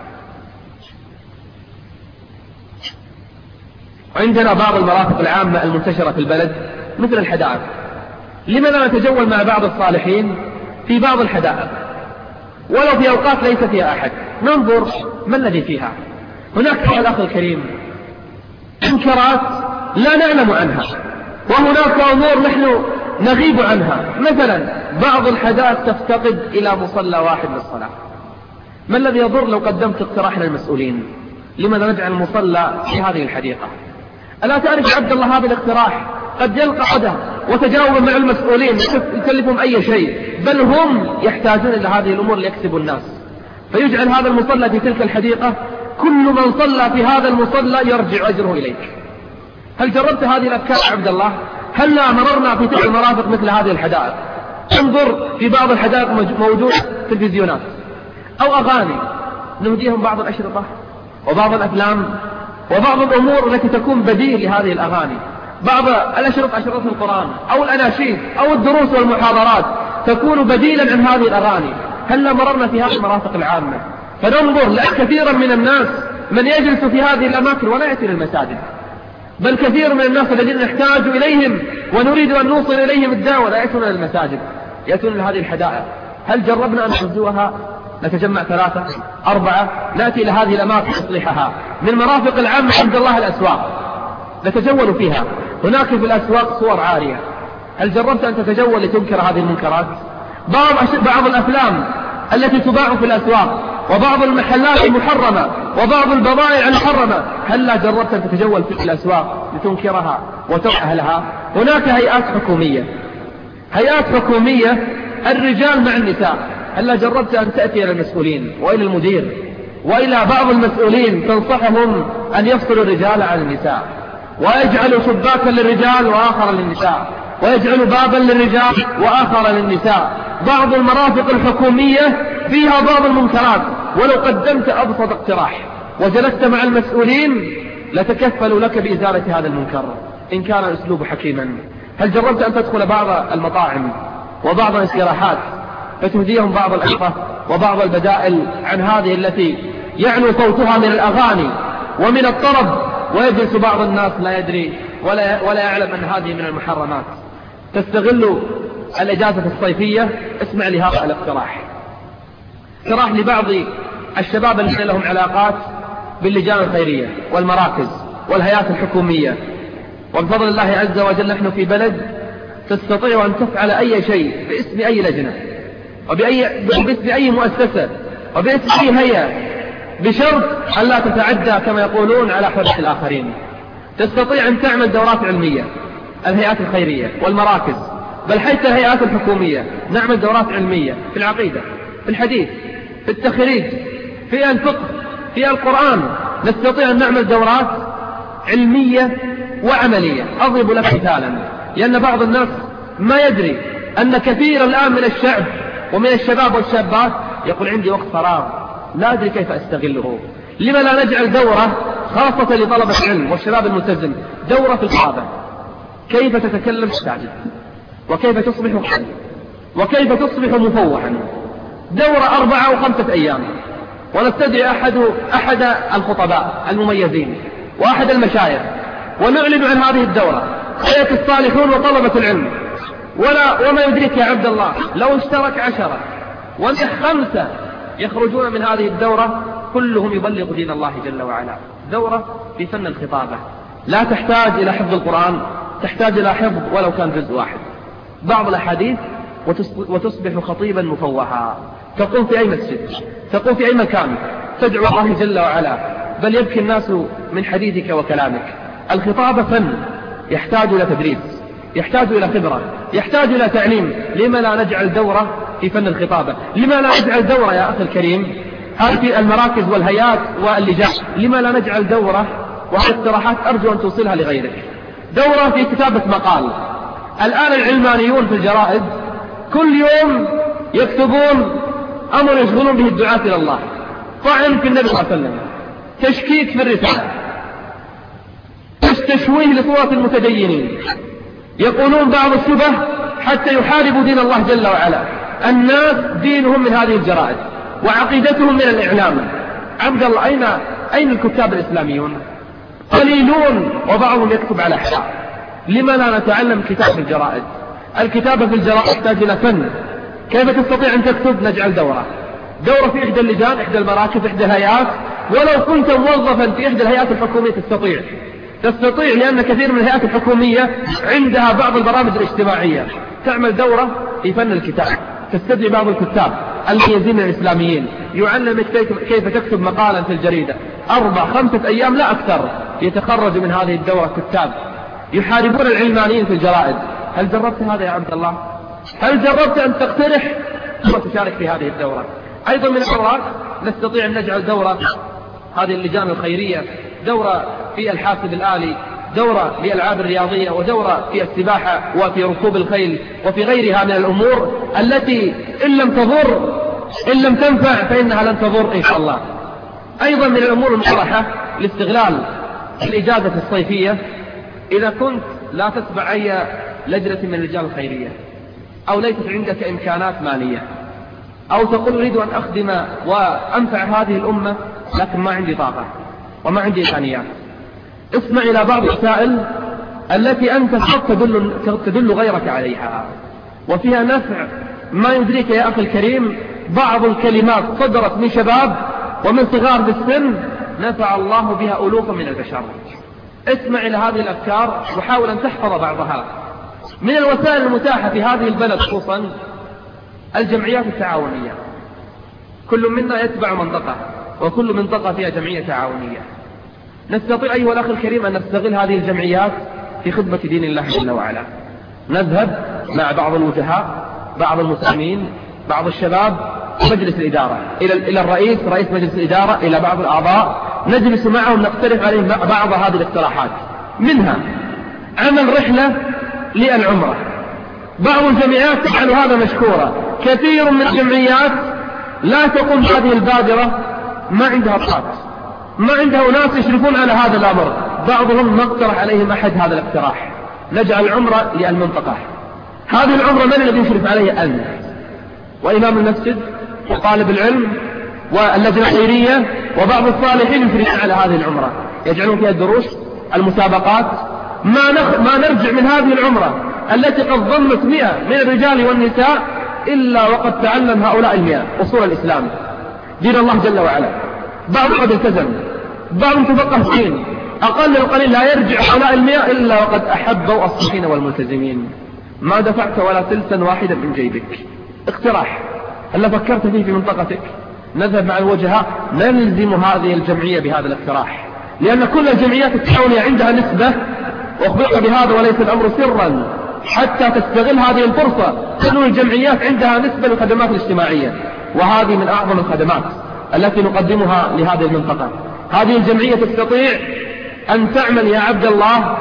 عندنا بعض المرافق العامة المنتشرة في البلد مثل الحدائق. لما لا نتجول مع بعض الصالحين في بعض الحدائق ولو في أوقات ليس فيها أحد، ننظر ما الذي فيها؟ هناك يا الأخ الكريم منكرات لا نعلم عنها، وهناك أمور نحن نغيب عنها. مثلا بعض الحدائق تفتقد إلى مصلى واحد للصلاة. ما الذي يضر لو قدمت اقتراح للمسؤولين؟ لماذا نجعل المصلى في هذه الحديقة؟ ألا تعرف عبد الله هذا الاقتراح قد يلقى قدم وتجاوبا مع المسؤولين يكلفهم أي شيء، بل هم يحتاجون إلى هذه الأمور ليكسبوا الناس، فيجعل هذا المصلى في تلك الحديقة، كل من صلى في هذا المصلى يرجع أجره إليك. هل جربت هذه الأفكار يا عبد الله؟ هل لا مررنا في تلك المرافق مثل هذه الحدائق؟ انظر في بعض الحدائق موجود تلفزيونات أو أغاني، نهديهم بعض الأشرطة وبعض الأفلام وبعض الأمور التي تكون بديل لهذه الأغاني. بعض الأشرطة أشرطة القرآن أو الأناشيد أو الدروس والمحاضرات تكون بديلا عن هذه الأغاني. هل لا مررنا في هذه المرافق العامة فننظر لأن كثيرا من الناس من يجلس في هذه الأماكن ولا يأتي للمساجد، بل كثير من الناس الذين نحتاج إليهم ونريد أن نوصل إليهم الدعوة لا يأتون للمساجد، يأتون لهذه الحدائق. هل جربنا أن نحجوها؟ نتجمع 3 4 نأتي إلى هذه الأماكن نصلحها. من مرافق العامة عند الله الأسواق نتجول فيها، هناك في الأسواق صور عارية. هل جربت أن تتجول لتنكر هذه المنكرات؟ بعض الأفلام التي تباع في الأسواق وبعض المحلات المحرمة وبعض البضائع المحرمة، هل لا جربت أن تتجول في الأسواق لتنكرها وتوعى لها؟ هناك هيئات حكومية الرجال مع النساء، هل لا جربت أن تأتي إلى المسؤولين وإلى المدير وإلى بعض المسؤولين تنصحهم أن يفصلوا الرجال عن النساء ويجعلوا شباكا للرجال وآخر للنساء ويجعلوا بابا للرجال وآخر للنساء؟ بعض المرافق الحكومية فيها بعض المنكرات، ولو قدمت أبسط اقتراح وجلست مع المسؤولين لتكفلوا لك بإزالة هذا المنكر إن كان الأسلوب حكيما. هل جربت أن تدخل بعض المطاعم وبعض الاستراحات فتهديهم بعض الأشرطة وبعض البدائل عن هذه التي يعنو صوتها من الأغاني ومن الطرب، ويجلس بعض الناس لا يدري ولا يعلم أن هذه من المحرمات؟ تستغل الإجازة الصيفية. اسمع لهذا الاقتراح، اقتراح لبعض الشباب الذين لهم علاقات باللجان الخيرية والمراكز والهيئات الحكومية. وبفضل الله عز وجل نحن في بلد تستطيع أن تفعل أي شيء باسم أي لجنة وباسم أي مؤسسة وباسم أي هيئة بشرط أن لا تتعدى كما يقولون على حرية الآخرين. تستطيع أن تعمل دورات علمية، الهيئات الخيرية والمراكز، بل حتى الهيئات الحكومية نعمل دورات علمية في العقيدة، في الحديث، في التخريج، في الفقه، في القرآن. نستطيع أن نعمل دورات علمية وعملية. أضرب لك مثالا، لأن بعض الناس ما يدري أن كثيرا الآن من الشعب ومن الشباب والشابات يقول عندي وقت فراغ لا أدري كيف أستغله. لما لا نجعل دورة خاصة لطلبة العلم والشباب الملتزم، دورة في الخطابة، كيف تتكلم تعجب، وكيف تصبح حل، وكيف تصبح مفوحا. دورة 4 أو 5 أيام، ونستدعي أحد الخطباء المميزين وأحد المشايخ ونعلن عن هذه الدورة، حياة الصالحون وطلبة العلم. وما يدرك يا عبد الله لو اشترك 10 ونح 5 يخرجون من هذه الدورة كلهم يبلغ دين الله جل وعلا. دورة في فن الخطابة لا تحتاج إلى حفظ القرآن، تحتاج إلى حفظ ولو كان جزء واحد، بعض الأحاديث، وتصبح خطيبا مفوحا. تقوم في أي مسجد، تقوم في أي مكان، تدعو الله جل وعلا، بل يبكي الناس من حديثك وكلامك. الخطابة فن يحتاج إلى تدريس، يحتاج إلى خبرة، يحتاج إلى تعليم. لما لا نجعل دورة في فن الخطابة؟ لما لا نجعل دورة يا أخي الكريم هذه المراكز والهيئات واللجان؟ لما لا نجعل دورة واقتراحات أرجو أن توصلها لغيرك؟ دورة في كتابة مقال. الآن العلمانيون في الجرائد كل يوم يكتبون أمر يشغلون به الدعاة إلى الله، طعن في النبي صلى الله عليه وسلم، تشكيك في الرسالة، تشويه لصورة المتدينين، يقولون بعض الشبه حتى يحاربوا دين الله جل وعلا. الناس دينهم من هذه الجرائد وعقيدتهم من الإعلام. عبد الله أين الكتاب الإسلاميون؟ قليلون وبعضهم يكتب على حساب. لما لا نتعلم كتاب في الجرائد؟ الكتابة في الجرائد تحتاج إلى فن. كيف تستطيع أن تكتب؟ نجعل دورة في إحدى اللجان، إحدى المراكز، إحدى الهيئات. ولو كنت موظفا في إحدى الهيئات الحكومية تستطيع، لأن كثير من الهيئات الحكومية عندها بعض البرامج الاجتماعية، تعمل دورة في فن الكتاب، تستدعي بعض الكتاب المميزين الإسلاميين، يعلمك كيف تكتب مقالا في الجريدة. 4-5 أيام لا أكثر يتخرج من هذه الدورة كتاب يحاربون العلمانيين في الجرائد. هل جربت هذا يا عبد الله؟ هل جربت أن تقترح وتشارك في هذه الدورة؟ أيضا من الأوراق نستطيع أن نجعل دورة هذه اللجان الخيرية، دورة في الحاسب الآلي، دورة في الألعاب الرياضية، ودورة في السباحة وفي ركوب الخيل وفي غيرها من الأمور التي إن لم تنفع فإنها لن تضر إن شاء الله. أيضا من الأمور المطرحة لاستغلال الإجازة الصيفية، إذا كنت لا تتبع أي لجنة من اللجان الخيرية أو ليست عندك إمكانات مالية، أو تقول أريد أن أخدم وأنفع هذه الأمة لكن ما عندي طاقة وما عندي إمكانيات، اسمع إلى بعض الرسائل التي أنت تدل غيرك عليها وفيها نفع ما يدريك يا أخي الكريم. بعض الكلمات صدرت من شباب ومن صغار بالسن نفع الله بها ألوفا من البشر. اسمع إلى هذه الأفكار وحاول أن تحفظ بعضها. من الوسائل المتاحة في هذه البلد خصوصا الجمعيات التعاونية، كل منا يتبع منطقة وكل منطقة فيها جمعية تعاونية. نستطيع أيها الأخ الكريم أن نستغل هذه الجمعيات في خدمة دين الله جل وعلا. نذهب مع بعض الوجهاء، بعض المسلمين، بعض الشباب، مجلس الإدارة إلى رئيس مجلس الإدارة، إلى بعض الأعضاء، نجلس معهم نقترح عليهم بعض هذه الاقتراحات، منها عمل رحلة للعمرة. بعض الجمعيات تفعل هذا مشكورا، كثير من الجمعيات لا تقوم بهذه البادرة، ما عندها طاقة، ما عندها ناس يشرفون على هذا الأمر. بعضهم نقترح عليهم أحد هذا الاقتراح، نجعل عمرة للمنطقة. هذه العمرة من الذي يشرف عليها؟ أنت وإمام المسجد وطالب العلم واللجنة الخيرية وبعض الصالحين يشرفون على هذه العمرة، يجعلون فيها الدروس، المسابقات. ما نرجع من هذه العمرة التي قد ضمت 100 من الرجال والنساء إلا وقد تعلم هؤلاء 100 أصول الإسلام، دين الله جل وعلا. بعض قد التزم، بعض تفقه فين. أقل القليل لا يرجع هؤلاء 100 إلا وقد أحبوا الصالحين والملتزمين. ما دفعت ولا تلسا واحدا من جيبك. اقتراح هل فكرت فيه في منطقتك؟ نذهب مع الوجهاء نلزم هذه الجمعية بهذا الاقتراح، لأن كل الجمعيات التعاونية عندها نسبة، وأخبرك بهذا وليس الأمر سرا حتى تستغل هذه الفرصة. كل الجمعيات عندها نسبة للخدمات الاجتماعية، وهذه من أعظم الخدمات التي نقدمها لهذه المنطقة. هذه الجمعية تستطيع أن تعمل يا عبد الله،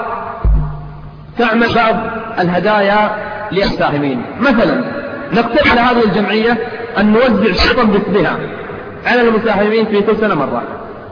تعمل بعض الهدايا للساهمين. مثلا نقترح على هذه الجمعية أن نوزع شرطا باسمها على المساهمين في كل سنة مرة،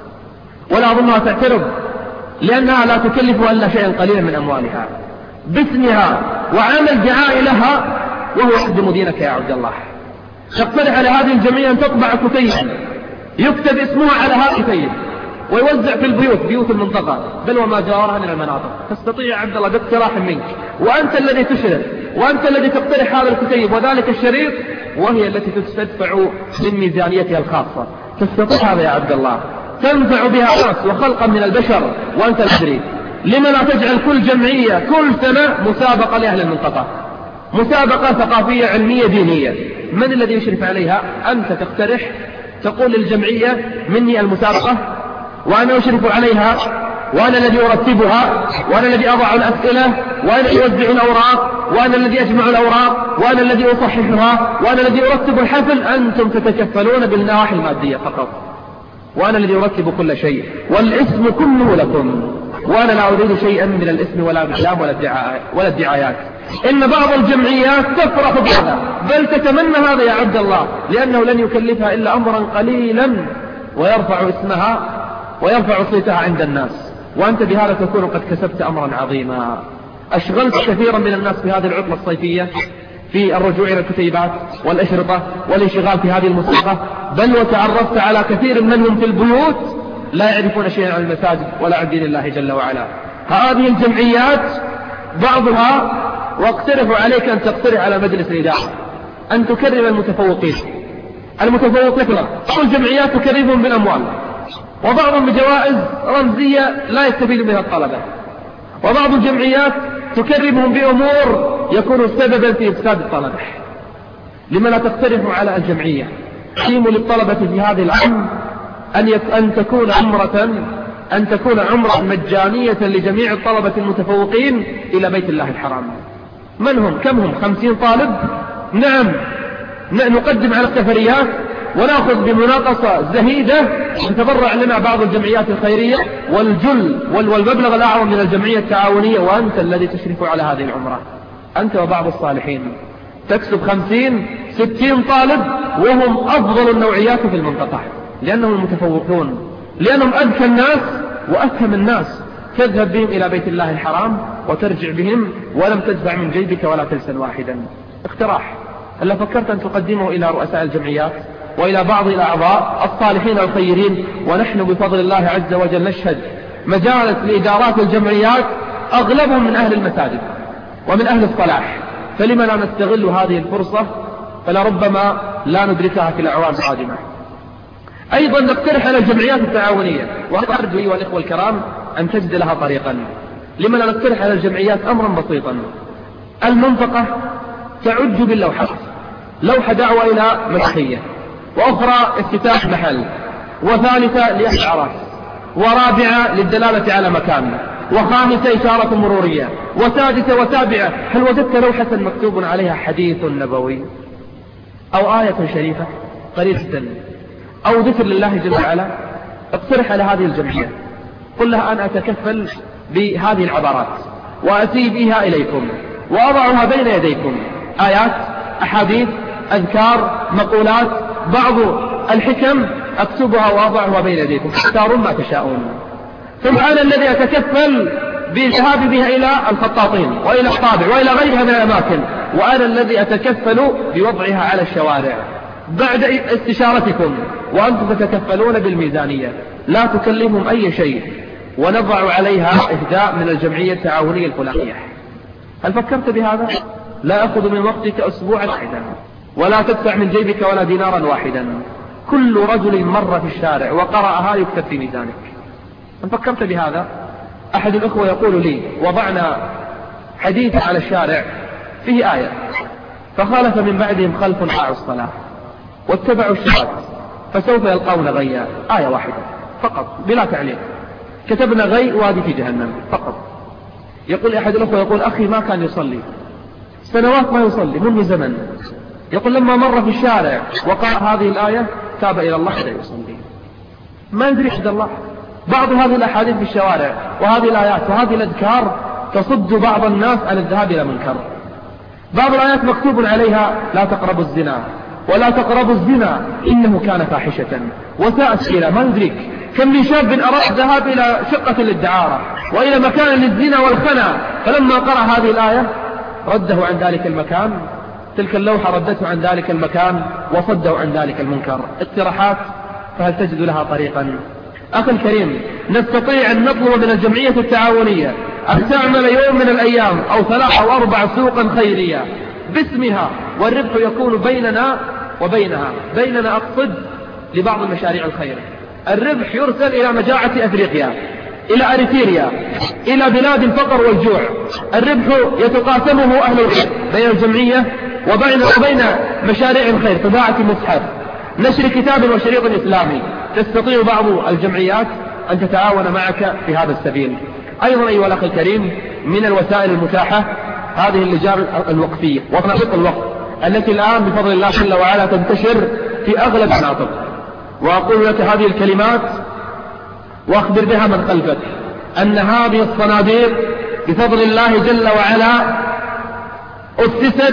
ولا أظنها تعترض لأنها لا تكلفها إلا شيئا قليلا من أموالها، باسمها وعمل دعائي لها وهو يخدم دينك يا عبد الله. نقترح على هذه الجمعية أن تطبع كتيبا يكتب اسمها على هذا الكتيب ويوزع في البيوت، بيوت المنطقة بل وما جاورها من المناطق. تستطيع يا عبد الله باقتراح منك، وأنت الذي تشرف وأنت الذي تقترح هذا الكتيب وذلك الشريط، وهي التي تدفع من ميزانيتها الخاصة. تستطيع هذا يا عبد الله، تنفع بها ناس وخلقا من البشر وأنت لا تدري. لما لا تجعل كل جمعية كل سنة مسابقة لأهل المنطقة، مسابقة ثقافية علمية دينية؟ من الذي يشرف عليها؟ أنت تقترح، تقول للجمعية مني المسابقة وأنا أشرف عليها، وأنا الذي أرتبها، وأنا الذي أضع الأسئلة، وأنا الذي أوزع الأوراق، وأنا الذي أجمع الأوراق، وأنا الذي أصححها، وأنا الذي أرتب الحفل. أنتم تتكفلون بالنواحي المادية فقط، وأنا الذي أرتب كل شيء، والاسم كله لكم، وأنا لا أريد شيئا من الاسم ولا الإعلام ولا الدعايات. إن بعض الجمعيات تفرح بهذا بل تتمنى هذا يا عبد الله، لأنه لن يكلفها إلا أمرا قليلا ويرفع اسمها ويرفع صيتها عند الناس، وأنت بهذا تكون قد كسبت أمرا عظيما. أشغلت كثيرا من الناس في هذه العطلة الصيفية في الرجوع إلى الكتيبات والأشرطة والانشغال في هذه الموسيقى، بل وتعرفت على كثير منهم في البيوت لا يعرفون شيئا عن المساجد ولا عن دين الله جل وعلا. هذه الجمعيات بعضها، واقترح عليك أن تقترح على مجلس الإدارة أن تكرم المتفوقين. المتفوق يطلق، كل جمعيات تكرمهم بالأموال، وبعضهم بجوائز رمزية لا يستفيد منها الطلبة، وبعض الجمعيات تكرمهم بأمور يكون سببا في إفساد الطلبة. لما لا تقترح على الجمعية قيموا للطلبة في هذه العام أن تكون عمرة مجانية لجميع الطلبة المتفوقين إلى بيت الله الحرام. من هم؟ كم هم؟ 50 طالب؟ نعم، نقدم على السفريات ونأخذ بمناقصة زهيدة تتبرع لنا بعض الجمعيات الخيرية والمبلغ الأعظم من الجمعية التعاونية، وأنت الذي تشرف على هذه العمرة، أنت وبعض الصالحين. تكسب 50-60 طالب وهم أفضل النوعيات في المنطقة، لأنهم المتفوقون، لأنهم أذكى الناس وأفهم الناس. تذهب بهم إلى بيت الله الحرام وترجع بهم ولم تدفع من جيبك ولا تلسا واحدا. اقتراح هل فكرت أن تقدمه إلى رؤساء الجمعيات وإلى بعض الأعضاء الصالحين الخيرين؟ ونحن بفضل الله عز وجل نشهد مجالس لإدارات الجمعيات أغلبهم من أهل المساجد ومن أهل الصلاح، فلما لا نستغل هذه الفرصة؟ فلربما لا ندركها في الأعوام القادمة. أيضا نقترح على الجمعيات التعاونية، وأرجو أيها الإخوة الكرام أن تجد لها طريقا. لما لا نقترح على الجمعيات أمرا بسيطا؟ المنطقة تعج باللوحات، لوحة دعوة إلى مسيحية، وأخرى افتتاح محل، وثالثة لأحد عراس، ورابعة للدلالة على مكان، وخامسة إشارة مرورية، وسادسة وسابعة. هل وجدت لوحة مكتوب عليها حديث نبوي أو آية شريفة قريبة أو ذكر لله جل وعلا؟ اقترح على هذه الجمعية، قل لها أنا أتكفل بهذه العبارات وأتي بها إليكم وأضعها بين يديكم، آيات، أحاديث، أذكار، مقولات، بعض الحكم أكتبها وأضعها بين يديكم، اختاروا ما تشاءون. ثم أنا الذي أتكفل بالذهاب بها إلى الخطاطين وإلى الطابع وإلى غيرها من الأماكن، وأنا الذي أتكفل بوضعها على الشوارع بعد استشارتكم، وأنتم تتكفلون بالميزانية لا تكلفهم أي شيء، ونضع عليها إهداء من الجمعية التعاونية الفلانية. هل فكرت بهذا؟ لا أخذ من وقتك أسبوعا واحدا، ولا تدفع من جيبك ولا دينارا واحدا. كل رجل مر في الشارع وقرأها يكتب في ميزانك. هل فكرت بهذا؟ أحد الأخوة يقول لي وضعنا حديث على الشارع فيه آية فخالف من بعدهم خلف أضاعوا الصلاة واتبعوا الشهوات فسوف يلقون غيا. آية واحدة فقط بلا تعليق، كتبنا غي وادي في جهنم فقط. يقول أحد الأخوة يقول أخي ما كان يصلي سنوات، ما يصلي منذ زمن، يقول لما مر في الشارع وقرأ هذه الآية تاب إلى الله حتى يصلي. ما يدري حد الله. بعض هذه الأحاديث في الشوارع وهذه الآيات وهذه الأذكار تصد بعض الناس عن الذهاب إلى منكر. بعض الآيات مكتوب عليها لا تقربوا الزنا ولا تقربوا الزنا إنه كان فاحشة وساء سبيلا. ما ندرك كم من شاب أراد الذهاب إلى شقة للدعارة وإلى مكان للزنا والخنا، فلما قرأ هذه الآية رده عن ذلك المكان، تلك اللوحة ردته عن ذلك المكان وصده عن ذلك المنكر. اقتراحات فهل تجد لها طريقا؟ أخي الكريم، نستطيع أن نطلب من الجمعية التعاونية أن تعمل يوم من الأيام أو 3 أو 4 سوقا خيرية باسمها، والربح يكون بيننا وبينها، بيننا أقصد لبعض المشاريع الخير. الربح يرسل إلى مجاعة أفريقيا، إلى أريتريا، إلى بلاد الفقر والجوع. الربح يتقاسمه أهل الخير بين الجمعية وبين مشاريع الخير، طباعة مصحف، نشر كتاب وشريط إسلامي. تستطيع بعض الجمعيات أن تتعاون معك في هذا السبيل. أيضا أيها الأخ الكريم، من الوسائل المتاحة هذه اللجان الوقفية وصناديق الوقف التي الآن بفضل الله جل وعلا تنتشر في أغلب المناطق. وأقول لك هذه الكلمات وأخبر بها من خلفك أن هذه الصناديق بفضل الله جل وعلا أسست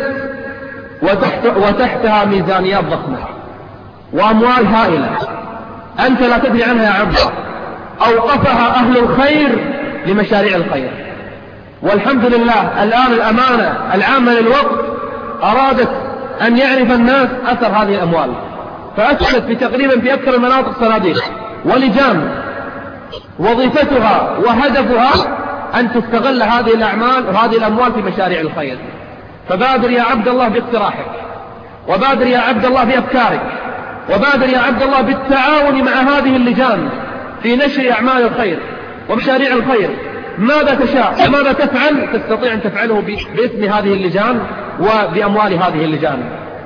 وتحتها ميزانيات ضخمة وأموال هائلة أنت لا تدري عنها يا عبد. أوقفها أهل الخير لمشاريع الخير. والحمد لله الآن الأمانة العامة للوقف أرادت أن يعرف الناس أثر هذه الأموال، فأسست في أكثر المناطق صناديق ولجان وظيفتها وهدفها أن تستغل هذه الأعمال وهذه الأموال في مشاريع الخير. فبادر يا عبد الله باقتراحك، وبادر يا عبد الله بأفكارك، وبادر يا عبد الله بالتعاون مع هذه اللجان في نشر أعمال الخير ومشاريع الخير. ماذا تشاء وماذا تفعل تستطيع أن تفعله باسم هذه اللجان وبأموال هذه اللجان.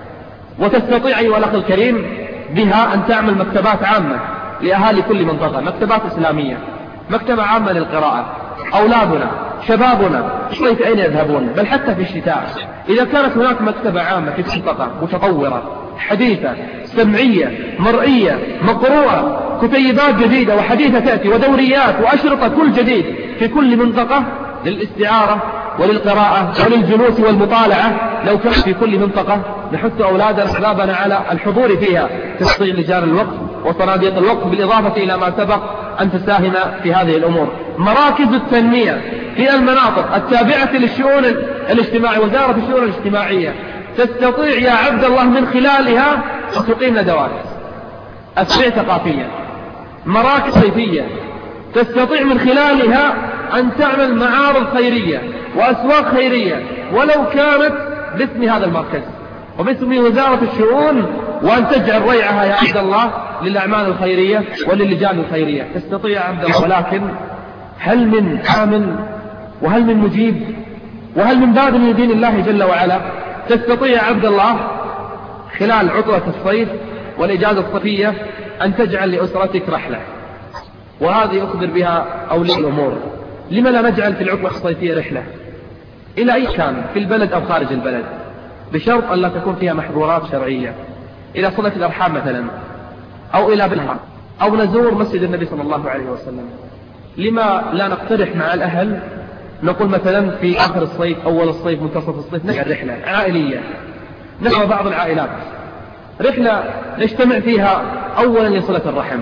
وتستطيع أيها الأخ الكريم بها أن تعمل مكتبات عامة لأهالي كل منطقة، مكتبات إسلامية، مكتبة عامة للقراءة. أولادنا شبابنا الصيف أين يذهبون؟ بل حتى في الشتاء إذا كانت هناك مكتبة عامة في منطقة متطورة حديثة سمعية مرئية مقروءة، كتيبات جديدة وحديثة تأتي ودوريات وأشرطة كل جديد في كل منطقة للاستعارة وللقراءة وللجلوس والمطالعة. لو كان في كل منطقة نحث أولادنا أحبابنا على الحضور فيها. تستطيع لجان الوقف وصناديق الوقف بالإضافة إلى ما سبق أن تساهم في هذه الأمور. مراكز التنمية في المناطق التابعة للشؤون الاجتماعية، وزارة الشؤون الاجتماعية، تستطيع يا عبد الله من خلالها أن تقيم ندوات أسبوع ثقافية، مراكز صيفية، تستطيع من خلالها أن تعمل معارض خيرية وأسواق خيرية ولو كانت باسم هذا المركز وباسم وزارة الشؤون، وأن تجعل ريعها يا عبد الله للأعمال الخيرية وللجان الخيرية. تستطيع يا عبد الله، ولكن هل من عامل وهل من مجيب وهل من باب لدين الله جل وعلا؟ تستطيع يا عبد الله خلال عطلة الصيف والإجازة الصيفية أن تجعل لأسرتك رحلة، وهذه أخبر بها أولي الأمور. لما لا نجعل في العطلة الصيفية رحلة إلى أي كان في البلد أو خارج البلد، بشرط أن لا تكون فيها محظورات شرعية، إلى صلة الأرحام مثلا، أو إلى بلها، أو نزور مسجد النبي صلى الله عليه وسلم. لما لا نقترح مع الأهل نقول مثلا في آخر الصيف أول الصيف منتصف الصيف نجعل رحلة عائلية نحو بعض العائلات، رحلة نجتمع فيها أولا لصلة الرحم،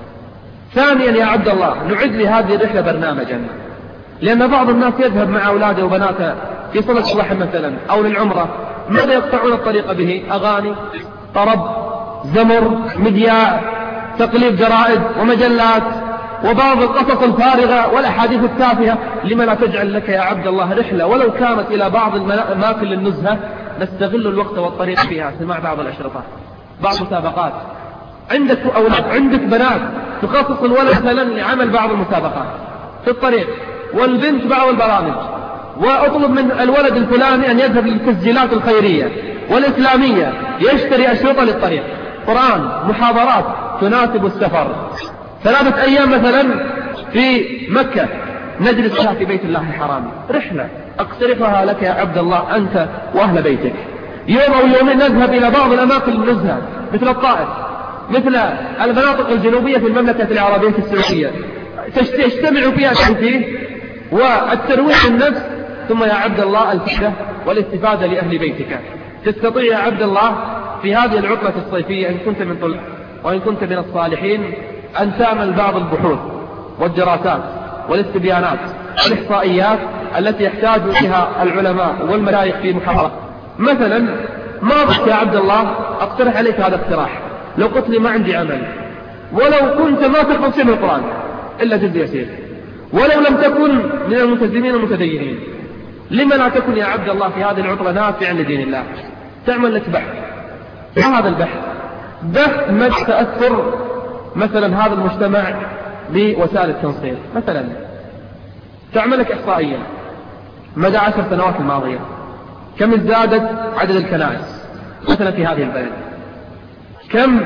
ثانيا يا عبد الله نعد لهذه الرحلة برنامجا، لأن بعض الناس يذهب مع أولاده وبناته في صلة الرحم مثلا أو للعمرة، ماذا يقطعون الطريق به؟ أغاني، طرب، زمر، مذياع، تقليب جرائد ومجلات وبعض القصص الفارغة والأحاديث التافهة. لما لا تجعل لك يا عبد الله رحلة ولو كانت إلى بعض الأماكن للنزهة، نستغل الوقت والطريق فيها، سماع بعض الأشرطة، بعض مسابقات. عندك أولاد، عندك بنات، تخصص الولد مثلا لعمل بعض المسابقات في الطريق، والبنت بعض البرامج، وأطلب من الولد الفلاني أن يذهب للتسجيلات الخيرية والإسلامية يشتري أشرطة للطريق، قرآن، محاضرات تناسب السفر. 3 أيام مثلا في مكة نجلس فيها في بيت الله الحرام، رحلة أقترحها لك يا عبد الله أنت وأهل بيتك. يوم أو يومين نذهب إلى بعض الأماكن النزهة مثل الطائف، مثل المناطق الجنوبية في المملكة العربية السعودية، تجتمع فيها التنفيذ والترويح للنفس، ثم يا عبد الله الفائدة والاستفادة لأهل بيتك. تستطيع يا عبد الله في هذه العطلة الصيفية إن كنت من طلاب وإن كنت من الصالحين أن تعمل بعض البحوث والدراسات والاستبيانات والإحصائيات التي يحتاج إليها العلماء والمشايخ في محاضرة. مثلا ما بك يا عبد الله أقترح عليك هذا اقتراح، لو قلت لي ما عندي عمل، ولو كنت ما تحفظ شيء من القرآن إلا جزء يسير، ولو لم تكن من الملتزمين المتدينين، لما لا تكن يا عبد الله في هذه العطلة نافعا لدين الله؟ تعمل لك بحث. ما هذا البحث؟ بحث مدى تأثر مثلا هذا المجتمع بوسائل التنصير. مثلا تعمل لك إحصائية مدى 10 سنوات الماضية، كم ازدادت عدد الكنائس مثلا في هذه البلد، كم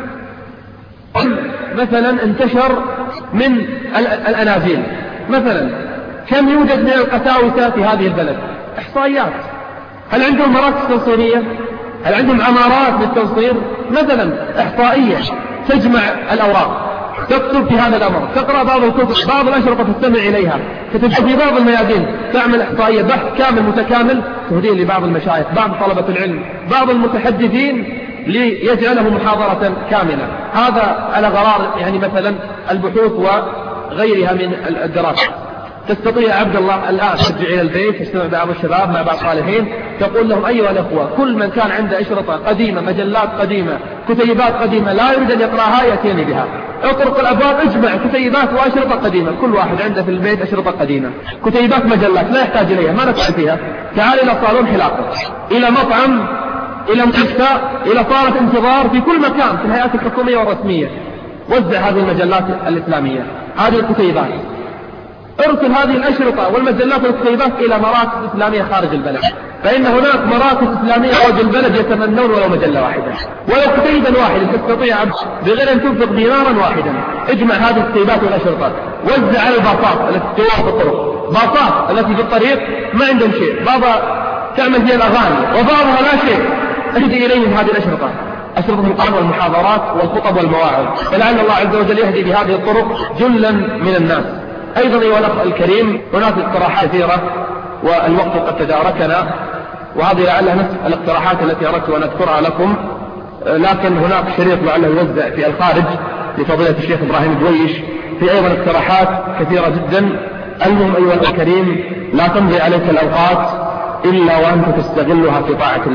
مثلا انتشر من الأناجيل، مثلا كم يوجد من القساوسة في هذه البلد. إحصائيات. هل عندهم مراكز تنصيرية؟ هل عندهم عمارات للتنصير؟ مثلا إحصائية تجمع الأوراق، تكتب في هذا الأمر، تقرأ بعض الكتب، بعض الأشرطة تستمع إليها، تتبع في بعض الميادين، تعمل إحصائية بحث كامل متكامل تهديه لبعض المشايخ، بعض طلبة العلم، بعض المتحدثين ليجعله محاضرة كاملة. هذا على غرار يعني مثلا البحوث وغيرها من الدراسة. تستطيع عبد الله الآن ترجع إلى البيت، تجتمع بعض الشباب مع بعض الصالحين، تقول لهم أيها الأخوة كل من كان عنده أشرطة قديمة، مجلات قديمة، كتيبات قديمة لا يريد أن يقرأها يأتيني بها. اطرق الأبواب، اجمع كتيبات وأشرطة قديمة، كل واحد عنده في البيت أشرطة قديمة، كتيبات، مجلات لا يحتاج إليها، ما نفعل فيها. تعال إلى صالون حلاقة، إلى مطعم، إلى مستشفى، إلى صالة انتظار، في كل مكان في الهيئات الحكومية والرسمية، وزع هذه المجلات الإسلامية، هذه الكتيبات، ارسل هذه الأشرطة والمجلات والكتيبات إلى مراكز إسلامية خارج البلد، فإن هناك مراكز إسلامية خارج البلد يتمنون ولو مجلة واحدة، ولو كتيبا واحدا تستطيع بغير أن تنفق دينارا واحدا. اجمع هذه الكتيبات والأشرطة، وزع على الباصات التي تدور في الطرق، باصات التي في الطريق ما عندهم شيء، بعضها تعمل فيها الأغاني وبعضها لا شيء، اهدي إليهم هذه الأشرطة، أشرطة القرآن والمحاضرات والخطب والمواعظ، فلعل الله عز وجل يهدي بهذه الطرق جلا من الناس. أيضا أيها الأخ الكريم هناك اقتراحات كثيرة والوقت قد تداركنا، وهذه لعلها نفس الاقتراحات التي أردت أن أذكرها لكم، لكن هناك شريط لعله يوزع في الخارج لفضيلة الشيخ إبراهيم دويش في أيضا اقتراحات كثيرة جدا. المهم أيها الكريم لا تمضي عليك الأوقات إلا وأنت تستغلها في طاعة الله.